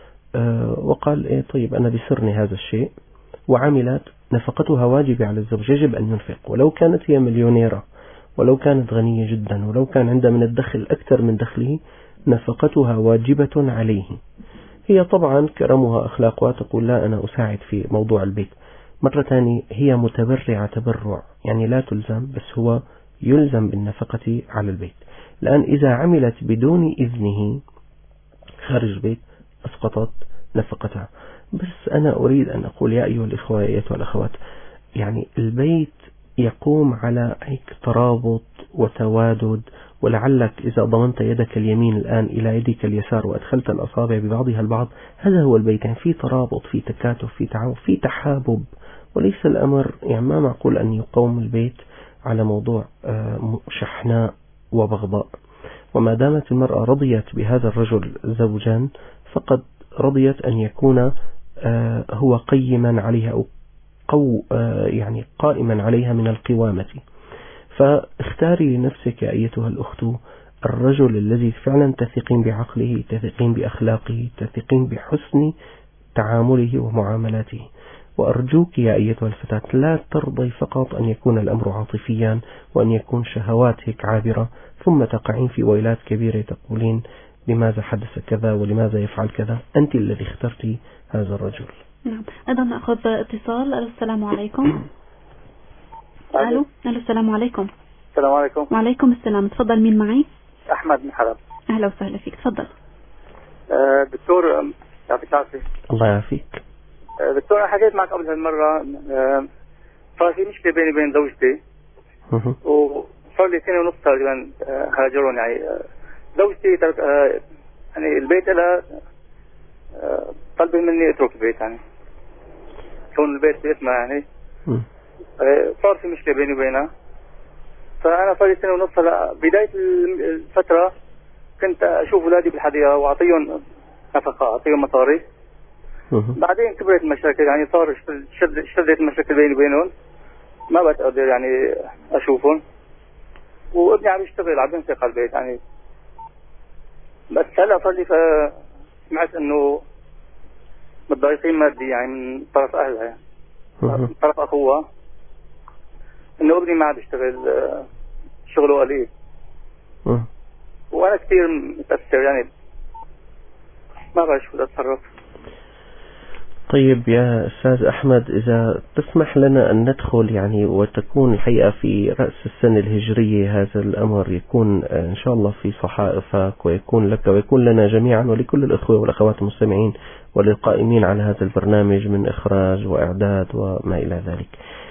وقال إيه طيب أنا بسرني هذا الشيء، وعملت، نفقتها واجبة على الزوج، يجب أن ينفق ولو كانت هي مليونيرة، ولو كانت غنية جدا، ولو كان عندها من الدخل أكثر من دخله، نفقتها واجبة عليه. هي طبعا كرمها أخلاقها تقول لا أنا أساعد في موضوع البيت. مرة ثانية هي متبرعة تبرع، يعني لا تلزم، بس هو يلزم بالنفقة على البيت. الآن إذا عملت بدون إذنه خارج البيت أسقطت نفقتها. بس أنا أريد أن أقول يا أيها الإخوة يا أيها الأخوات، يعني البيت يقوم على هيك ترابط وتوادد، ولعلك إذا ضمنت يدك اليمين الآن إلى يدك اليسار وأدخلت الأصابع ببعضها البعض، هذا هو البيت. يعني في ترابط، في تكاتف، في تعاون، في تحابب، وليس الأمر يعني ما معقول أن يقوم البيت على موضوع شحناء وبغضاء. وما دامت المرأة رضيت بهذا الرجل زوجا فقد رضيت أن يكون هو قيما عليها أو يعني قائما عليها من القوامة. فاختاري لنفسك أيتها الأخت الرجل الذي فعلا تثقين بعقله، تثقين بأخلاقه، تثقين بحسن تعامله ومعاملاته. وأرجوك يا أيتها الفتاة لا ترضي فقط أن يكون الأمر عاطفيا وأن يكون شهواتك عابرة ثم تقعين في ويلات كبيرة تقولين لماذا حدث كذا ولماذا يفعل كذا. أنت الذي اخترتي هذا الرجل. نعم. أيضا نأخذ اتصال. السلام عليكم. ألو السلام عليكم. السلام عليكم. وعليكم السلام. تفضل، مين معي؟ أحمد من حلب. أهلا وسهلا فيك، تفضل. دكتور يعطيك العافية. الله يعافيك. دكتور أنا حكيت معك قبل هالمرة، صار في مشكلة بيني وبين زوجتي، وصار لي 2 ونص تقريبا هاجرون. يعني زوجتي يعني البيت لها طلب مني اترك البيت، يعني كون البيت باسمها يعني. صار في مشكلة بيني وبينها، فأنا صار لي 2 ونص. هلا بداية الفترة كنت أشوف أولادي بالحديقة وأعطيهم نفقة، أعطيهم مصاري. بعدين كبرت المشاكل، يعني صار شدت المشاكل بيني وبينهم، ما بقدر يعني أشوفهم. وابني عم يشتغل، عم ينفق على البيت يعني. بس هلا صار لي سمعت انه متضايقين مادي يعني من طرف اهلها يعني. من طرف اخوها انه ابني ما عاد يشتغل، شغله قليل. وانا كثير متاثر يعني، ما بعرف شو بدي اتصرف. طيب يا أستاذ أحمد، إذا تسمح لنا أن ندخل يعني وتكون الحقيقة في رأس السنة الهجرية هذا الأمر يكون إن شاء الله في صحائفك، ويكون لك ويكون لنا جميعا ولكل الأخوة والأخوات المستمعين وللقائمين على هذا البرنامج من إخراج وإعداد وما إلى ذلك.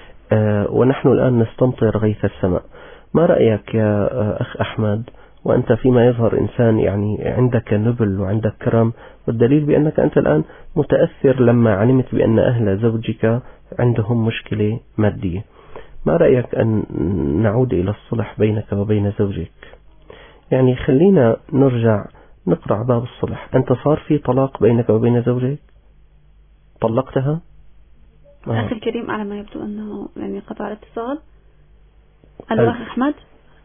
ونحن الآن نستمطر غيث السماء. ما رأيك يا أخ أحمد، وأنت فيما يظهر إنسان يعني عندك نبل وعندك كرم، والدليل بأنك أنت الآن متأثر لما علمت بأن أهل زوجك عندهم مشكلة مادية، ما رأيك أن نعود إلى الصلح بينك وبين زوجك؟ يعني خلينا نرجع نقرع باب الصلح. أنت صار في طلاق بينك وبين زوجك؟ طلقتها؟ أخي الكريم، على ما يبدو أنه يعني قطع الاتصال. الأخ أحمد.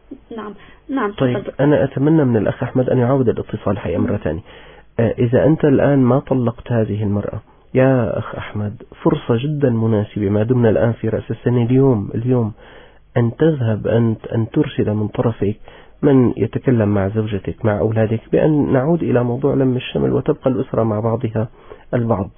نعم. طيب أنا أتمنى من الأخ أحمد أن يعود الاتصال الحقيقة مرة ثانية. إذا أنت الآن ما طلقت هذه المرأة يا أخ أحمد، فرصة جدا مناسبة ما دمنا الآن في رأس السنة اليوم أن تذهب أنت أن ترسل من طرفك من يتكلم مع زوجتك مع أولادك بأن نعود إلى موضوع لم الشمل وتبقى الأسرة مع بعضها البعض.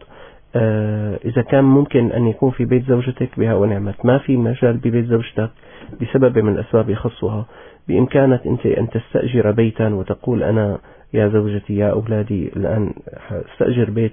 إذا كان ممكن أن يكون في بيت زوجتك بها ونعمت، ما في مجال ببيت زوجتك بسبب من الأسباب يخصها، بإمكانك أنت أن تستأجر بيتا وتقول أنا يا زوجتي يا أولادي الآن استأجر بيت،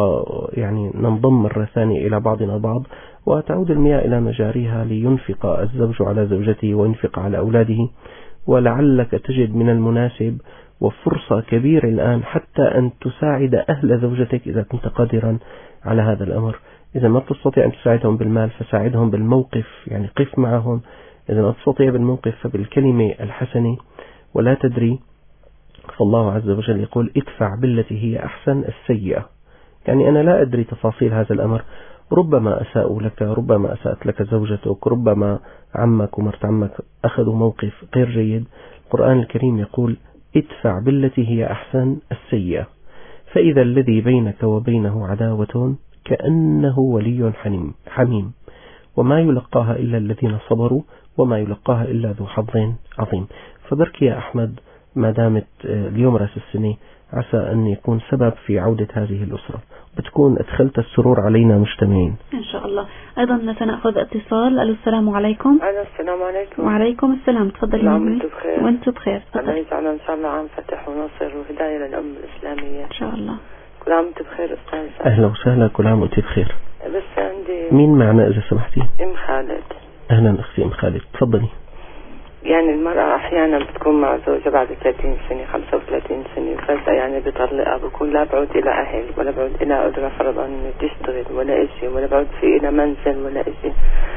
ويعني ننضم مرة ثانية إلى بعضنا البعض، وتعود المياه إلى مجاريها لينفق الزوج على زوجته وينفق على أولاده. ولعلك تجد من المناسب وفرصة كبيرة الآن حتى أن تساعد أهل زوجتك إذا كنت قادرا على هذا الأمر. إذا ما تستطيع أن تساعدهم بالمال فساعدهم بالموقف، يعني قف معهم. إذا ما تستطيع بالموقف فبالكلمة الحسنة. ولا تدري، فالله عز وجل يقول ادفع بالتي هي أحسن السيئة. يعني أنا لا أدري تفاصيل هذا الأمر، ربما أساءوا لك، ربما أساءت لك زوجتك، ربما عمك ومرت عمك أخذوا موقف غير جيد. القرآن الكريم يقول ادفع بالتي هي أحسن السيئة، فإذا الذي بينك وبينه عداوة كأنه ولي حميم، وما يلقاها إلا الذين صبروا وما يلقاها إلا ذو حظ عظيم. فبركي يا أحمد ما دامت اليوم رأس السنة، عسى أن يكون سبب في عودة هذه الأسرة، بتكون أدخلت السرور علينا مجتمعين إن شاء الله. أيضا سنأخذ اتصال. ألو، السلام عليكم. السلام عليكم. وعليكم السلام، تفضلي. نعم، أنتم بخير. وأنتم بخير. الله يجعلنا إن شاء الله عام فتح ونصر وهداية للأمة الإسلامية إن شاء الله. كل عام وأنتم بخير أستاذ. أهلا وسهلا، كل عام وأنت بخير. بس عندي مين معنا إذا سمحتي؟ أم خالد. أهلا أختي أم خالد، تفضلي. يعني المرأة أحيانا بتكون مع زوجها بعد 30 سنة 35 سنة فجأة يعني بطلقها، بكون لا بعود إلى أهل ولا بعود إلى قدرة فرضا إنه تشتغل ولا إشي، ولا بعود في إلى منزل ولا إشي.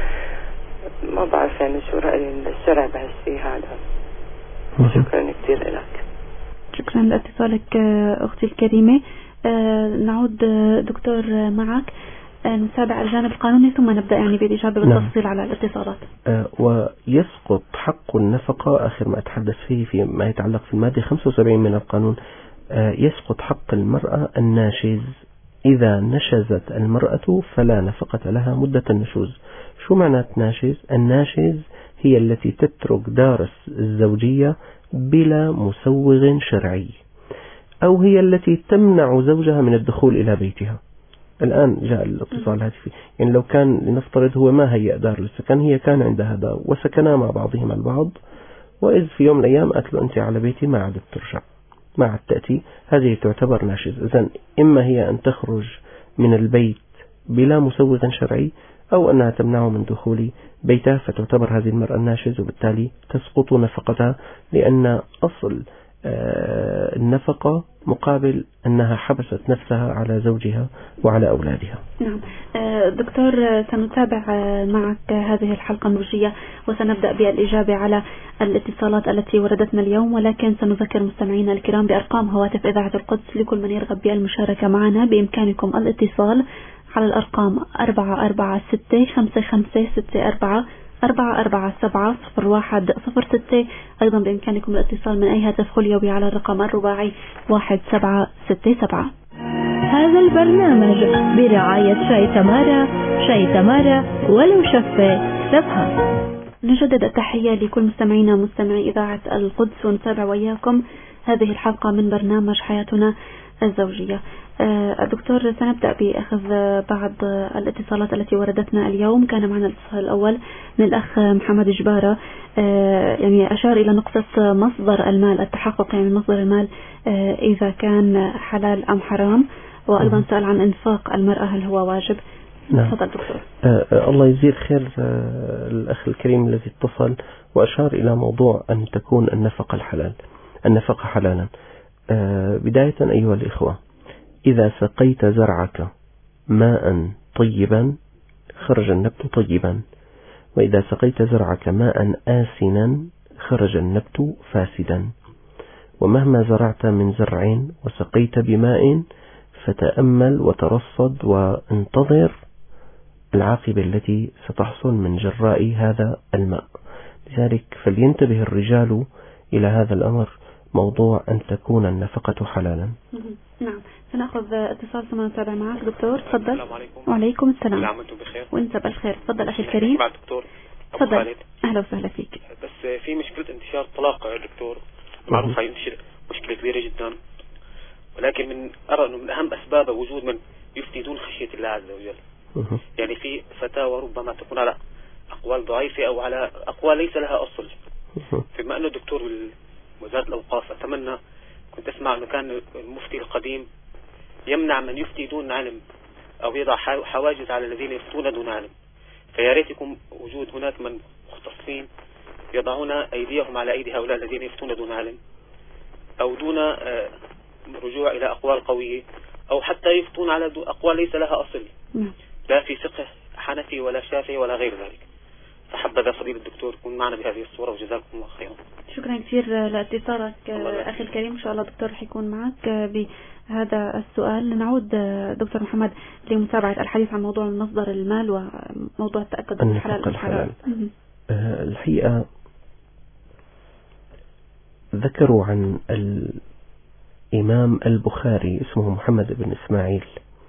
ما بعرف يعني شو رأي الشرع بهالشي هذا. شكرا كثير لك. شكرا لاتصالك أختي الكريمة. نعود دكتور معك، نتابع الجانب القانوني ثم نبدأ يعني بالإجابة بالتفصيل على الاتصالات. ويسقط حق النفقة آخر ما أتحدث فيه فيما يتعلق في المادة 75 من القانون. يسقط حق المرأة الناشز إذا نشزت المرأة فلا نفقة لها مدة النشوز. شو معنى ناشز؟ الناشز هي التي تترك دار الزوجية بلا مسوغ شرعي، أو هي التي تمنع زوجها من الدخول إلى بيتها. الآن جاء الاتصال الهاتفي، يعني لو كان لنفترض هو ما هيأ دار للسكن، هي كان عندها دار وسكنا مع بعضهما البعض، وإذ في يوم من الأيام قالت له أنت على بيتي ما عادت ترجع، ما عاد تأتي، هذه تعتبر ناشز. إذن إما هي أن تخرج من البيت بلا مسوغ شرعي، أو أنها تمنعه من دخول بيتها، فتعتبر هذه المرأة الناشز، وبالتالي تسقط نفقتها، لأن أصل النفقة مقابل أنها حبست نفسها على زوجها وعلى أولادها. نعم دكتور، سنتابع معك هذه الحلقة النوجية وسنبدأ بالإجابة على الاتصالات التي وردتنا اليوم، ولكن سنذكر مستمعينا الكرام بأرقام هواتف إذاعة القدس لكل من يرغب بالمشاركة معنا. بإمكانكم الاتصال على الأرقام 446-5564 447-0106. أيضا بإمكانكم الاتصال من أي هاتف خليوي على الرقم الرباعي 1767. هذا البرنامج برعاية شاي تمارا. شاي تمارا ولو شفة سبها. نجدد التحية لكل مستمعينا مستمعي إذاعة القدس، ونتابع وياكم هذه الحلقة من برنامج حياتنا الزوجية. الدكتور، سنبدأ بأخذ بعض الاتصالات التي وردتنا اليوم. كان معنا الاتصال الأول من الأخ محمد جبارة، يعني أشار إلى نقطة مصدر المال، التحقق يعني مصدر المال إذا كان حلال أم حرام، وأيضا سأل عن إنفاق المرأة هل هو واجب. تفضل دكتور. الله يجزيه خير الأخ الكريم الذي اتصل وأشار إلى موضوع أن تكون النفقة حلالا. بداية أيها الإخوة، إذا سقيت زرعك ماء طيبا خرج النبت طيبا، وإذا سقيت زرعك ماء آسنا خرج النبت فاسدا. ومهما زرعت من زرع وسقيت بماء فتأمل وترصد وانتظر العاقبة التي ستحصل من جراء هذا الماء. لذلك فلينتبه الرجال إلى هذا الأمر، موضوع أن تكون النفقة حلالا. نعم، سنأخذ اتصال ثم نتابع معك دكتور. تفضل. السلام عليكم. وعليكم السلام. كل عام وانتم بخير. وانت بالخير. تفضل أخي الكريم. مع الدكتور تفضل. أهلا وسهلا فيك. بس في مشكلة انتشار الطلاق يا دكتور، معروف هي مشكلة كبيرة جدا، ولكن من أرى أنه من أهم أسبابه وجود من يفتي دون خشية الله عز وجل. يعني في فتاوى ربما تكون على أقوال ضعيفة أو على أقوال ليس لها أصل. فيما أنه دكتور وزارة الأوقاف، أتمنى كنت أسمع أنه كان المفتي القديم يمنع من يفتي دون علم أو يضع حواجز على الذين يفتون دون علم. فيا ريت يكون وجود هناك من مختصين يضعون أيديهم على أيدي هؤلاء الذين يفتون دون علم أو دون رجوع إلى أقوال قوية، أو حتى يفتون على أقوال ليس لها أصل، لا في فقه حنفي ولا شافعي ولا غير ذلك. فحبذا فضيلة الدكتور يكون معنا بهذه الصورة، وجزاكم الله خيرا. شكرا كثير لاتصالك أخي الكريم. إن شاء الله دكتور حيكون معك بهذا السؤال. نعود دكتور محمد لمتابعة الحديث عن موضوع مصدر المال وموضوع التأكد من الحلال والحرام. الحقيقة ذكروا عن الإمام البخاري اسمه محمد بن إسماعيل.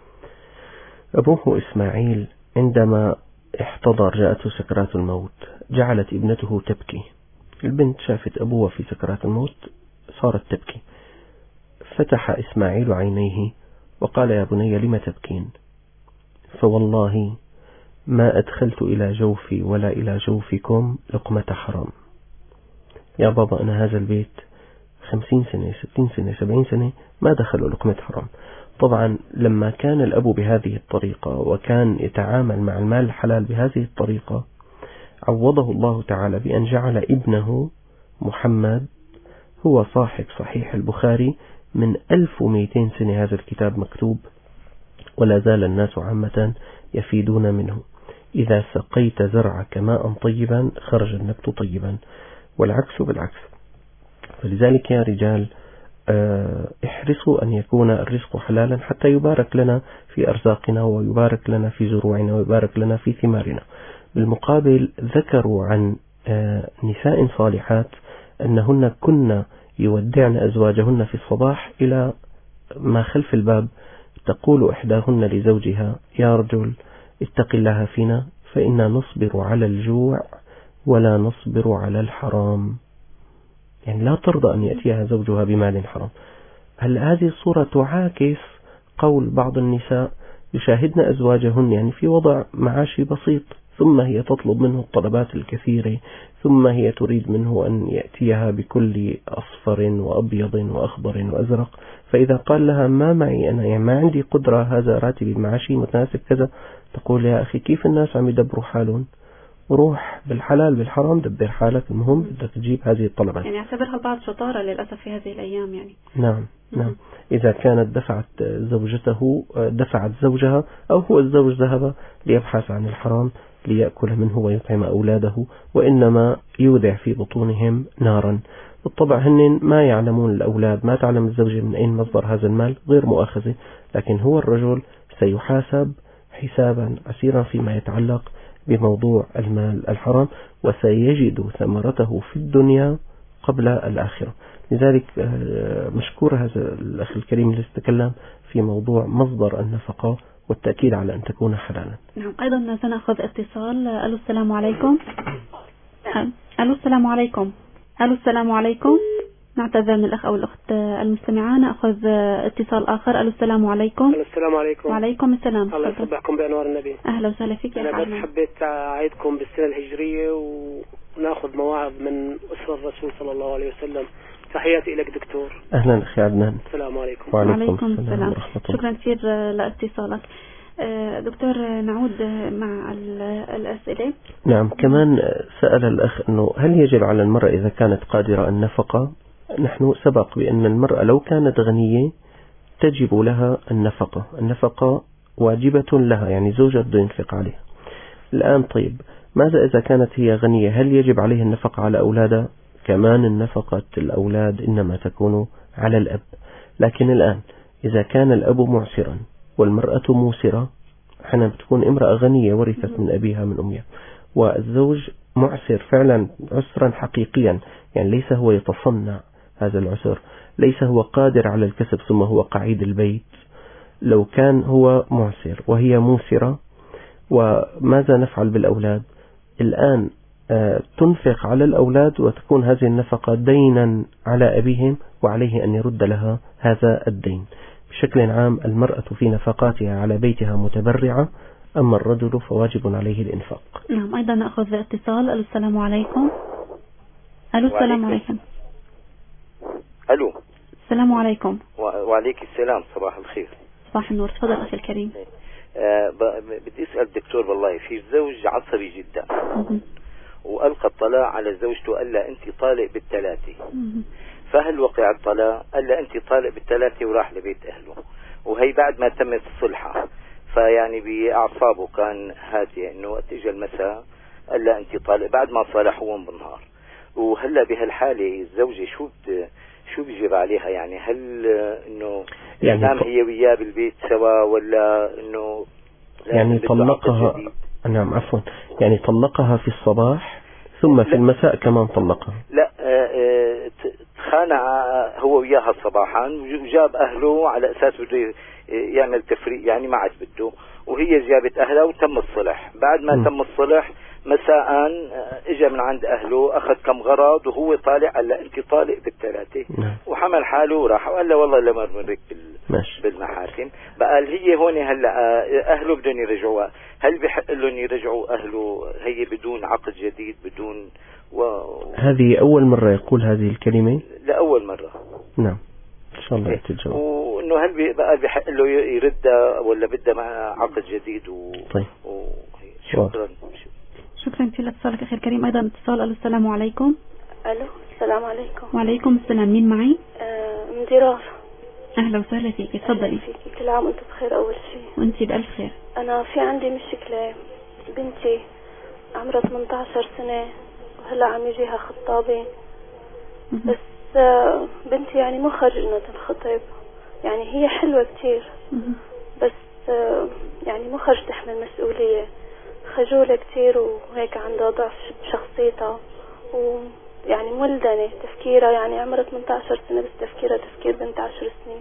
أبوه إسماعيل عندما احتضر جاءته سكرات الموت جعلت ابنته تبكي. البنت شافت أبوها في سكرات الموت صارت تبكي، فتح إسماعيل عينيه وقال: يا بني لم تبكين؟ فوالله ما أدخلت إلى جوفي ولا إلى جوفكم لقمة حرام. يا بابا أنا هذا البيت 50 سنة 60 سنة 70 سنة ما دخلوا لقمة حرام. طبعا لما كان الأب بهذه الطريقة وكان يتعامل مع المال الحلال بهذه الطريقة، عوضه الله تعالى بأن جعل ابنه محمد هو صاحب صحيح البخاري من 1200 سنة. هذا الكتاب مكتوب ولا زال الناس عامة يفيدون منه. إذا سقيت زرعك ماء طيبا خرج النبت طيبا، والعكس بالعكس. فلذلك يا رجال احرصوا أن يكون الرزق حلالا حتى يبارك لنا في أرزاقنا ويبارك لنا في زروعنا ويبارك لنا في ثمارنا. بالمقابل ذكروا عن نساء صالحات أنهن كن يودعن أزواجهن في الصباح إلى ما خلف الباب، تقول إحداهن لزوجها: يا رجل اتق الله فينا فإنا نصبر على الجوع ولا نصبر على الحرام. يعني لا ترضى أن يأتيها زوجها بمال حرام. هل هذه الصورة تعاكس قول بعض النساء يشاهدن أزواجهن يعني في وضع معاشي بسيط، ثم هي تطلب منه الطلبات الكثيرة، ثم هي تريد منه أن يأتيها بكل أصفر وأبيض وأخضر وأزرق، فإذا قال لها ما معي أنا يعني ما عندي قدرة، هذا راتبي معاشي متناسب كذا، تقول: يا أخي كيف الناس عم يدبروا حالهم؟ روح بالحلال بالحرام دبر حالك، المهم بدك تجيب هذه الطلبات. يعني يعتبرها البعض شطارة للأسف في هذه الأيام يعني. نعم. إذا كانت دفعت زوجها أو هو الزوج ذهب ليبحث عن الحرام ليأكل منه ويطعم أولاده، وإنما يودع في بطونهم نارا. بالطبع هن ما يعلمون، الأولاد ما تعلم الزوجة من أين مصدر هذا المال، غير مؤاخذة، لكن هو الرجل سيحاسب حسابا عسيرا فيما يتعلق بموضوع المال الحرام، وسيجد ثمرته في الدنيا قبل الآخرة. لذلك مشكور هذا الأخ الكريم اللي تكلم في موضوع مصدر النفقة والتأكيد على أن تكون حلالا. نعم، أيضا سنأخذ اتصال. ألو السلام عليكم. ألو السلام عليكم. ألو السلام عليكم. نعتذر من الأخ أو الأخت المستمعة. نأخذ اتصال آخر. ألو السلام عليكم. ألو السلام عليكم. وعليكم السلام. الله يصبحكم بأنوار النبي. أهلا وسهلا فيك. أنا بس حبيت أعيدكم بالسنة الهجرية وناخذ مواعظ من أسرة الرسول صلى الله عليه وسلم. تحياتي لك دكتور. أهلا أخي عدنان. السلام عليكم. وعليكم السلام. شكرا كثير لاتصالك دكتور. نعود مع الأسئلة. نعم، كمان سأل الأخ أنه هل يجب على المرأة إذا كانت قادرة النفقة؟ نحن سبق بأن المرأة لو كانت غنية تجب لها النفقة. النفقة واجبة لها، يعني زوجها بده ينفق عليها. الآن طيب، ماذا إذا كانت هي غنية؟ هل يجب عليها النفقة على أولادها؟ كمان النفقة الأولاد إنما تكون على الأب. لكن الآن إذا كان الأب معسرا والمرأة موسرة، حين بتكون امرأة غنية ورثت من أبيها من أمها، والزوج معسر فعلا عسرا حقيقيا، يعني ليس هو يتصنع هذا العسر، ليس هو قادر على الكسب ثم هو قعيد البيت. لو كان هو معسر وهي موسرة، وماذا نفعل بالأولاد؟ الآن تنفق على الأولاد وتكون هذه النفقة دينا على أبيهم، وعليه أن يرد لها هذا الدين. بشكل عام المرأة في نفقاتها على بيتها متبرعة، أما الرجل فواجب عليه الإنفاق. نعم، أيضا نأخذ اتصال. السلام عليكم. ألو السلام عليكم. ألو السلام عليكم. وعليك السلام. صباح الخير. صباح النور. تفضل أخي الكريم. بدي أسأل الدكتور، والله في زوج عصبي جدا وألقى الطلاق على زوجته، قال لها أنت طالق بالثلاثة. فهل وقع الطلاق؟ قال لها أنت طالق بالثلاثة وراح لبيت أهله، وهي بعد ما تمت الصلحة. فيعني بأعصابه كان هادئ، إنه وقت إجا المساء قال لها أنت طالق بعد ما صالحوهم بالنهار. وهلا بهالحالة الزوجة شو بيجب عليها؟ يعني هل إنه تنام هي وياه بالبيت سوا، ولا إنه يعني طلقها؟ نعم عفوا، يعني طلقها في الصباح ثم في المساء كمان طلقها؟ لا، خانع هو وياها صباحا وجاب أهله على أساس بده يعمل تفريق، يعني ما عاد بده، وهي جابت أهلها وتم الصلح. بعد ما تم الصلح مساء اجى من عند أهله، أخذ كم غرض وهو طالع، قال له أنت طالق بالثلاثة، وحمل حاله وراح، وقال له والله لما بنرك بالمحاكم. بقى هي هون هلا أهله بدهم يرجعوها، هل بحق لهم يرجعوا أهله هي بدون عقد جديد بدون هذه أول مرة يقول هذه الكلمة؟ لا، أول مرة. نعم، إن شاء الله يتجاوب. وإنه هل بقى بحق له يردها ولا بدها مع عقد جديد طيب. شكرا. شكرا كثير لاتصالك أخي الكريم. أيضا اتصال. السلام عليكم. ألو السلام عليكم. وعليكم السلام. مين معي؟ مديرار. أهلا وسهلا فيك. تفضلي. كل عام وأنت بخير. أول شيء وأنت بألف خير. أنا في عندي مشكلة، بنتي عمرها 18 سنة وهلا عم يجيها خطابين، بس بنتي يعني مو خرج إنه تنخطب، يعني هي حلوة كتير بس يعني مو خرج تحمل مسؤولية، خجولة كتير وهيك عندها ضعف بشخصيتها، ويعني مولدنة تفكيرها، يعني عمرها 18 سنة بس تفكيرها تفكير بنت 10 سنين.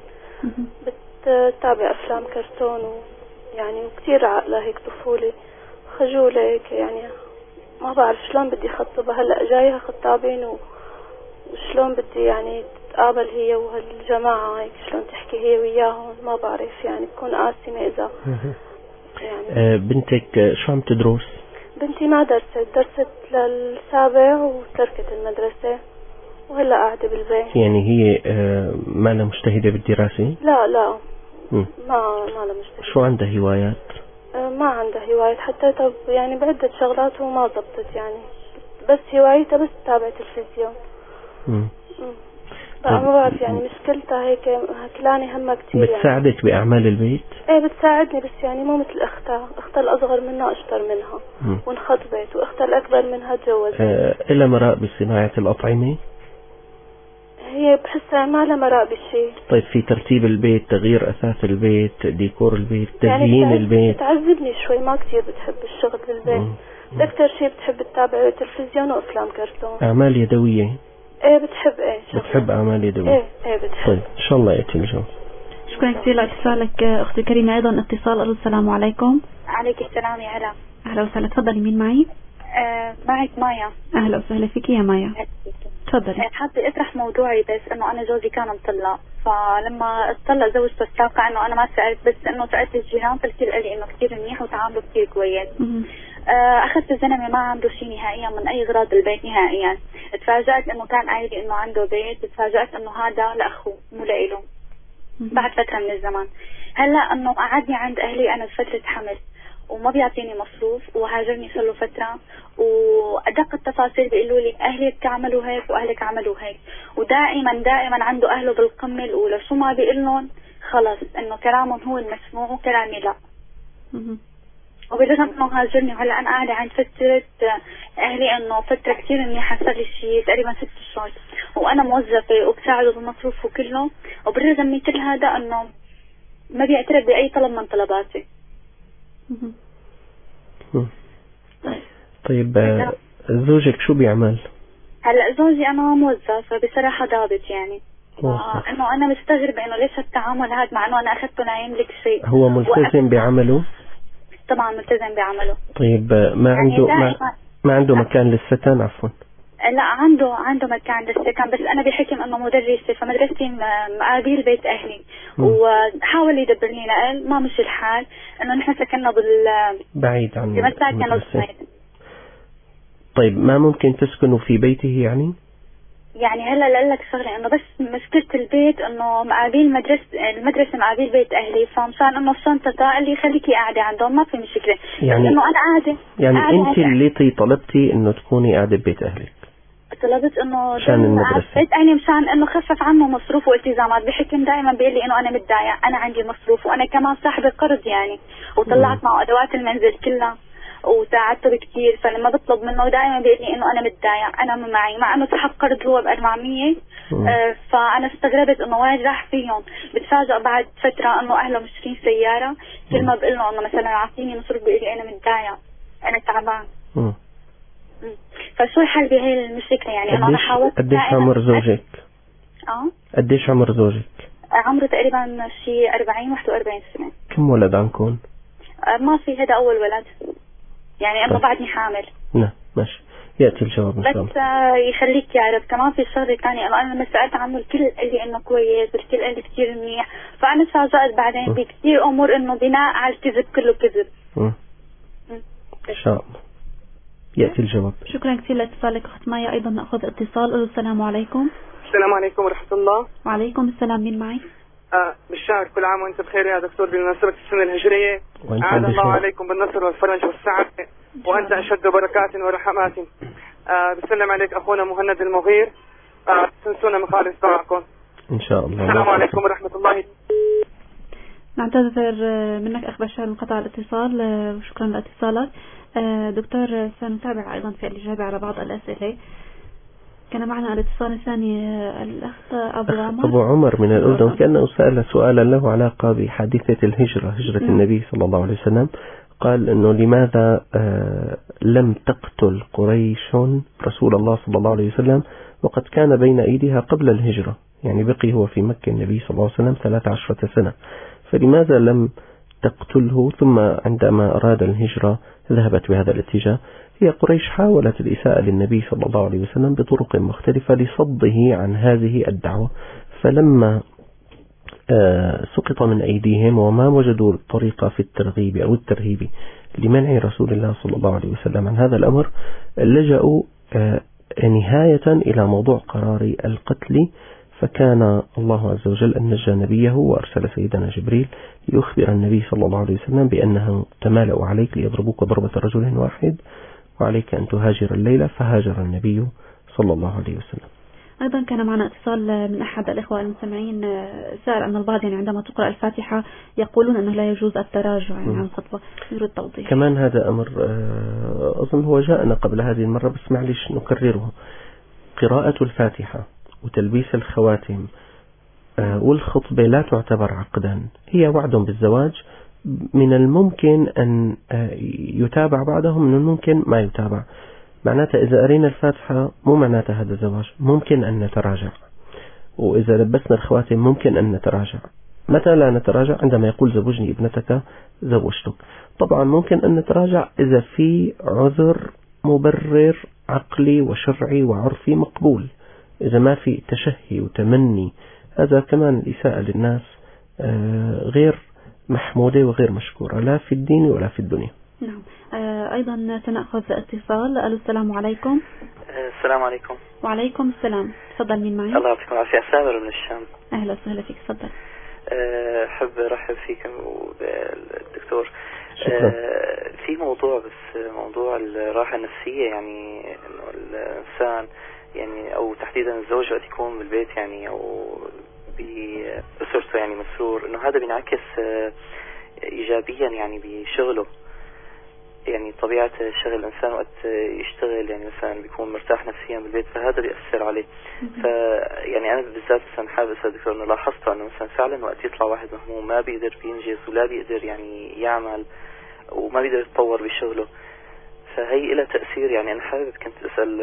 بتتابع أفلام كرتون ويعني وكتير عقلها هيك طفولي، خجولة هيك، يعني ما بعرف شلون بدي خطبها. هلأ جايها خطابين وشلون بدي يعني تتقابل هي وهالجماعة هيك، شلون تحكي هي وياهم، ما بعرف، يعني بكون قاسمة إذا يعني. بنتك شو عم تدرس؟ بنتي ما درست للسابع وتركت المدرسة وهلا قاعدة بالبيت. يعني هي ما لها مجتهدة بالدراسة؟ لا ما لها مجتهدة. شو عندها هوايات؟ ما عندها هوايات حتى، طب يعني بعدة شغلات وما زبطت، يعني بس هوايتها بس تتابع تلفزيون. ما بعرف يعني مشكلتها هيك هكلاني همها كتير. بتساعدك يعني بأعمال البيت؟ ايه بتساعدني، بس يعني مو مثل اختها الأصغر منها أشطر منها وانخطبت، واختها الأكبر منها تجوزت. إلها مراء بصناعة الأطعمة؟ هي بحسها ما لها مراء بالشيء. طيب في ترتيب البيت، تغيير أثاث البيت، ديكور البيت، تزيين يعني البيت؟ بتعذبني شوي، ما كتير بتحب الشغل بالبيت. أكثر شيء بتحب تتابع تلفزيون وأفلام كرتون. أعمال يدوية؟ ايه بتحب ايه بتحب أعمال يدوية؟ ايه بتحب. طيب إن شاء الله يأتي الجواب. شكرا كثير لاتصالك أختي الكريمة. أيضا اتصال. السلام عليكم. عليك السلام يا هلا. أهلا وسهلا. تفضلي. مين معي؟ معك مايا. أهلا وسهلا فيك يا مايا. تفضلي. حابة أطرح موضوعي، بس إنه أنا جوزي كان مطلق، فلما اتطلق زوجته السابقة إنه أنا ما سألت، بس إنه سألت الجيران فالكل قال لي إنه كثير منيح وتعامله كثير كويس. أخذت الزلمة ما عنده شيء نهائيا من أي أغراض البيت نهائيا. تفاجأت إنه كان قايل لي إنه عنده بيت، تفاجأت إنه هذا لأخوه مو لإله بعد فترة من الزمن. هلا إنه قعدني عند أهلي أنا بفترة حمل وما بيعطيني مصروف وهاجرني صار له فترة، وأدق التفاصيل بيقولوا لي أهلك عملوا هيك وأهلك عملوا هيك، ودائما عنده أهله بالقمة الأولى، شو ما بيقول لهم خلص إنه كلامهم هو المسموع وكلامي لا. وبالرغم إنه هاجرني وهلا أنا قاعدة عند فترة أهلي إنه فترة كتير منيحة، صار لي شيء تقريبا 6 شهور وأنا موظفة وبساعده بالمصروف وكله، وبالرغم من كل هذا إنه ما بيعترف بأي طلب من طلباتي. طيب زوجك شو بيعمل؟ هلا زوجي انا موظف بصراحه ضابط يعني، انه انا مستغربه انه ليش التعامل هذا مع انه انا اخذته لا يملك شيء. هو ملتزم بعمله؟ طبعا ملتزم بعمله. طيب ما عنده يعني ما عنده مكان للسكن؟ عفوا لا عنده مكان للسكن، بس انا بحكم انه مدرسه فمدرستي مقابل بيت اهلي، وحاول يدبرني نقل ما مش الحال انه نحن سكننا بعيد عن المدرسة. طيب ما ممكن تسكنوا في بيته يعني هلا لأقول لك شغله انه بس مشكله البيت انه مقابل المدرسه مقابل بيت اهلي، فمشان انه الشنطه قال لي خليكي قاعده عندهم ما في مشكله، يعني انه انا قاعده يعني انت اللي طلبتي انه تكوني قاعده ببيت اهلك؟ طلبت انه مشان المدرسه بيت اهلي مشان انه خفف عنه مصروف والتزامات، بحكم دائما بيقول لي انه انا متضايق، انا عندي مصروف وانا كمان صاحبه قرض يعني، وطلعت معه ادوات المنزل كلها وساعدته بكثير، فلما بطلب منه دائما بيقول لي انه انا متضايق انا ما معي، مع انه سحب قرض هو ب 400. فانا استغربت انه وين راح فيهم. بتفاجئ بعد فتره انه اهله مشترين سياره، كل ما بقول له انه مثلا اعطيني مصروف بيقول لي انا متضايق انا تعبان. فشو الحل بهي المشكله يعني؟ انا حاولت. قديش عمر زوجك؟ قديش عمر زوجك؟ عمره تقريبا شيء 41 سنه. كم ولد عندكم؟ ما في، هذا اول ولد يعني، انه بعدني حامل. نعم ماشي، يأتي الجواب إن شاء الله. بس يخليك يعرف كمان في شغله ثانيه، انه انا لما سألت عنه الكل قال لي انه كويس، الكل قال لي كثير منيح، فانا تفاجأت بعدين بكثير امور انه بناء على الكذب كله كذب. ان شاء الله يأتي الجواب. شكرا كثير لاتصالك اخت مايا. ايضا ناخذ اتصال. السلام عليكم. السلام عليكم ورحمه الله. وعليكم السلام. مين معي؟ بالشهر كل عام وانت بخير يا دكتور بمناسبة السنة الهجرية، عاد الله عليكم بالنصر والفرج والسعادة وانت اشد بركات ورحمات. بسلم عليك اخونا مهند المغير، تنسونا من خالص دعاءكم ان شاء الله. السلام عليكم ورحمة الله. نعتذر منك اخ بشار من قطع الاتصال، وشكرا لاتصالك. دكتور سنتابع ايضا في الاجابة على بعض الاسئلة. كان معنا الاتصال الثاني الأخ أبو عمر من الأردن، كأنه سأل سؤالا له علاقة بحادثة الهجرة، هجرة النبي صلى الله عليه وسلم. قال إنه لماذا لم تقتل قريش رسول الله صلى الله عليه وسلم وقد كان بين أيديها قبل الهجرة، يعني بقي هو في مكة النبي صلى الله عليه وسلم 13 سنة، فلماذا لم تقتله ثم عندما أراد الهجرة ذهبت بهذا الاتجاه؟ هي قريش حاولت الإساءة للنبي صلى الله عليه وسلم بطرق مختلفة لصده عن هذه الدعوة، فلما سقط من أيديهم وما وجدوا طريقة في الترغيب أو الترهيب لمنع رسول الله صلى الله عليه وسلم عن هذا الأمر، لجأوا نهاية إلى موضوع قرار القتل، فكان الله عز وجل أن نجى نبيه وأرسل سيدنا جبريل ليخبر النبي صلى الله عليه وسلم بأنه تمالأوا عليك ليضربوك ضربة رجل واحد وعليك أن تهاجر الليلة، فهاجر النبي صلى الله عليه وسلم. أيضا كان معنا اتصال من أحد الإخوة المستمعين، سأل أن البعض يعني عندما تقرأ الفاتحة يقولون أنه لا يجوز التراجع يعني عن خطوة، يريد توضيح. كمان هذا أمر أظن هو جاءنا قبل هذه المرة بس معلش نكرره. قراءة الفاتحة وتلبيس الخواتم والخطبة لا تعتبر عقدا، هي وعد بالزواج، من الممكن أن يتابع بعضهم، من الممكن ما يتابع. معناتها إذا قرينا الفاتحة مو معناتها هذا زواج، ممكن أن نتراجع. وإذا لبسنا الخواتم ممكن أن نتراجع. متى لا نتراجع؟ عندما يقول زوجني ابنتك زوجتك. طبعا ممكن أن نتراجع إذا في عذر مبرر عقلي وشرعي وعرفي مقبول. إذا ما في تشهي وتمني، هذا كمان الإساءة للناس غير محمودة وغير مشكورة لا في الدين ولا في الدنيا. نعم. أيضا سنأخذ اتصال. ألو السلام عليكم. السلام عليكم. وعليكم السلام. تفضل، مين معي؟ الله يعطيكم العافية. سامر من الشام. أهلا وسهلا فيك، تفضل. أحب أرحب فيكم وبالدكتور. في موضوع، بس موضوع الراحة النفسية، يعني إنه الإنسان يعني أو تحديدا الزوج وقت يكون بالبيت يعني أو بأسرته يعني مسرور، إنه هذا بينعكس إيجابيا يعني بشغله. يعني طبيعة شغل الإنسان وقت يشتغل يعني مثلا بيكون مرتاح نفسيا بالبيت، فهذا بيأثر عليه. يعني أنا بالذات مثلا حابب أسأل دكتور إنه لاحظت إنه مثلا فعلا وقت يطلع واحد مهموم ما بيقدر بينجز ولا بيقدر يعني يعمل وما بيقدر يتطور بشغله، فهي إلها تأثير. يعني أنا حابب كنت أسأل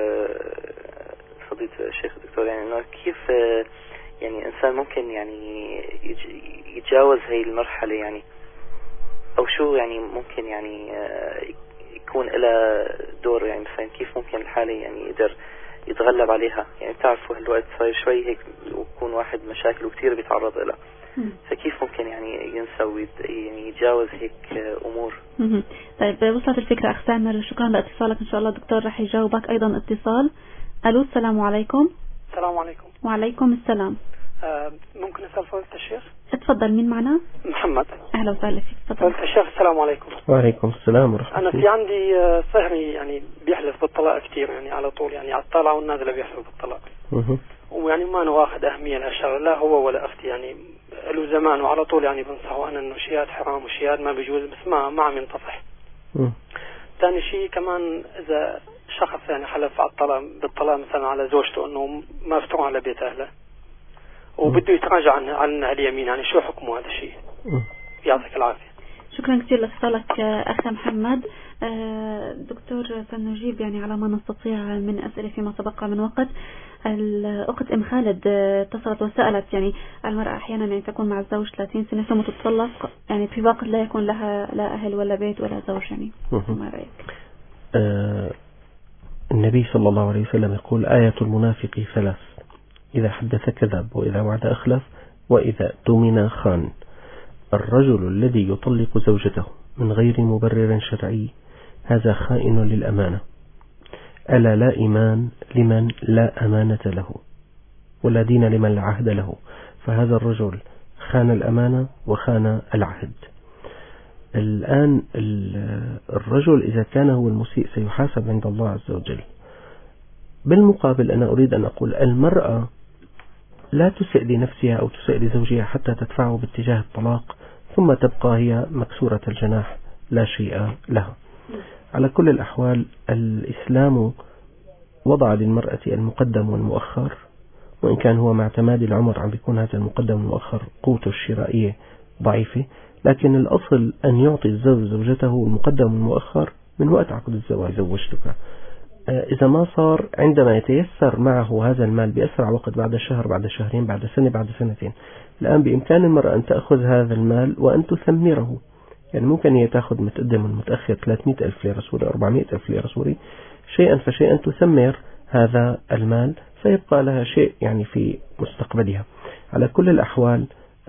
فضيلة الشيخ الدكتور يعني إنه كيف يعني إنسان ممكن يعني يتجاوز هاي المرحلة، يعني أو شو يعني ممكن يعني يكون إلى دور، يعني مثلا كيف ممكن الحالة يعني يقدر يتغلب عليها. يعني بتعرفوا هالوقت صاير شوي هيك ويكون واحد مشاكل وكتير بيتعرض لها، فكيف ممكن يعني ينسى يعني يتجاوز هيك أمور. طيب وصلت الفكرة أخ سامر، شكرا لاتصالك. إن شاء الله دكتور رح يجاوبك. أيضا اتصال. ألو السلام عليكم. السلام عليكم. وعليكم السلام. ممكن أسأل فضيلة الشيخ؟ اتفضل، مين معنا؟ محمد. أهلا وسهلا فيك، تفضل. فضيلة الشيخ السلام عليكم. وعليكم السلام ورحمة الله. أنا في عندي صهري يعني بيحلف بالطلاق كتير، يعني على طول يعني على الطالعة والنازلة بيحلف بالطلاق. ويعني ما أنا واخد أهمية لهالشغلة، لا هو ولا أختي، يعني له زمان وعلى طول يعني بنصحوا أنا إنه شيء حرام وشيء ما بيجوز، بس ما عم ينتصح. ثاني شيء كمان إذا شخص يعني حلف على بالطلاق مثلا على زوجته إنه ما فتروا على بيت أهله وبده يتراجع عن اليمين، يعني شو حكمه هذا الشيء؟ يعطيك العافية. شكرا كثير لاتصالك أخ محمد. دكتور سنجيب يعني على ما نستطيع من أسئلة فيما تبقى من وقت. الأخت أم خالد اتصلت وسألت يعني المرأة أحيانا يعني تكون مع الزوج 30 سنة ثم تتطلق، يعني في وقت لا يكون لها لا أهل ولا بيت ولا زوج، يعني ما رأيك؟ النبي صلى الله عليه وسلم يقول آية المنافق 3: إذا حدث كذب، وإذا وعد أخلف، وإذا اؤتمن خان. الرجل الذي يطلق زوجته من غير مبرر شرعي هذا خائن للأمانة. ألا لا إيمان لمن لا أمانة له، ولا دين لمن لا عهد له. فهذا الرجل خان الأمانة وخان العهد. الآن الرجل إذا كان هو المسيء سيحاسب عند الله عز وجل. بالمقابل أنا أريد أن أقول المرأة لا تسئ لنفسها أو تسئ لزوجها حتى تدفعه باتجاه الطلاق ثم تبقى هي مكسورة الجناح لا شيء لها. على كل الأحوال الإسلام وضع للمرأة المقدم والمؤخر، وإن كان هو مع تمادي العمر عم بيكون هذا المقدم والمؤخر قوته الشرائية ضعيفة، لكن الأصل أن يعطي الزوج زوجته المقدم والمؤخر من وقت عقد الزواج. زوجتك إذا ما صار عندما يتيسر معه هذا المال بأسرع وقت، بعد شهر، بعد شهرين، بعد سنة، بعد سنتين، الآن بإمكان المرأة أن تأخذ هذا المال وأن تثمره. يعني ممكن هي تأخذ متقدم والمتأخر 300,000 ليرة سوري، 400,000 ليرة سوري، شيئا فشيئا تثمر هذا المال فيبقى لها شيء يعني في مستقبلها. على كل الأحوال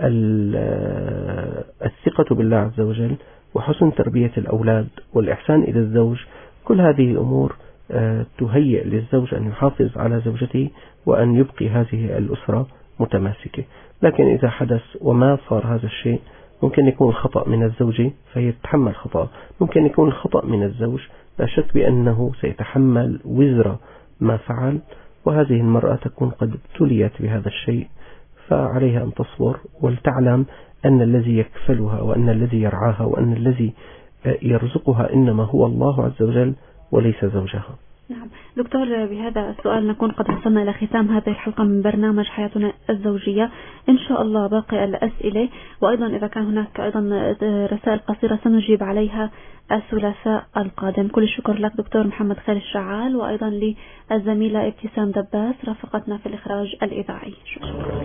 الثقة بالله عز وجل وحسن تربية الأولاد والإحسان إلى الزوج، كل هذه الأمور تهيئ للزوج أن يحافظ على زوجته وأن يبقي هذه الأسرة متماسكة. لكن إذا حدث وما صار هذا الشيء، ممكن يكون الخطأ من الزوجة فهي تتحمل خطأ، ممكن يكون الخطأ من الزوج، لا شك بأنه سيتحمل وزر ما فعل، وهذه المرأة تكون قد ابتليت بهذا الشيء، فعليها أن تصبر ولتعلم أن الذي يكفلها وأن الذي يرعاها وأن الذي يرزقها إنما هو الله عز وجل وليس زوجها. نعم دكتور، بهذا السؤال نكون قد وصلنا إلى ختام هذه الحلقة من برنامج حياتنا الزوجية. إن شاء الله باقي الأسئلة، وأيضا إذا كان هناك أيضا رسائل قصيرة سنجيب عليها الثلاثاء القادم. كل الشكر لك دكتور محمد خالد الشعال، وأيضا للزميلة ابتسام دباس رافقتنا في الإخراج الإذاعي. شكرا.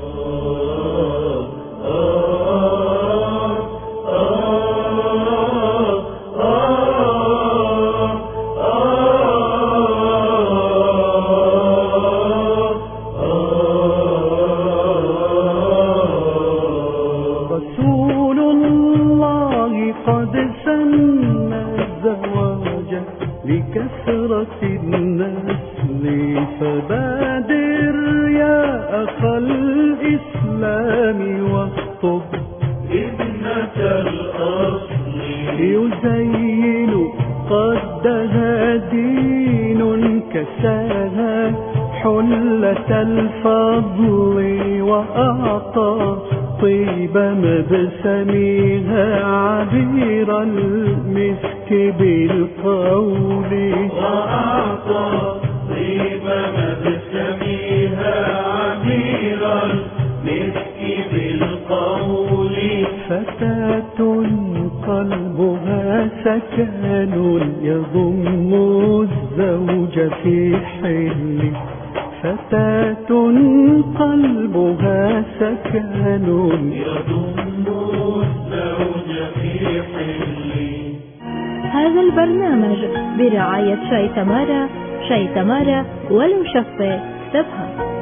رسول الله قد سن الزواج لكثرة النسل، فبادر يا أخا الإسلام واخطب ابنة الأصل، يزين قدها دين كساها حلة الفضل، وأعطى طيب مبسمها عبير المسك بالقول، وأعطى طيب مبسمها عبير المسك بالقول، فتاة قلبها سكن يضم الزوج في حل، فتاة قلبها سكن يضم الزوج في حل. هذا البرنامج برعاية شاي تمارا، شاي تمارا ولو شفة تفهم.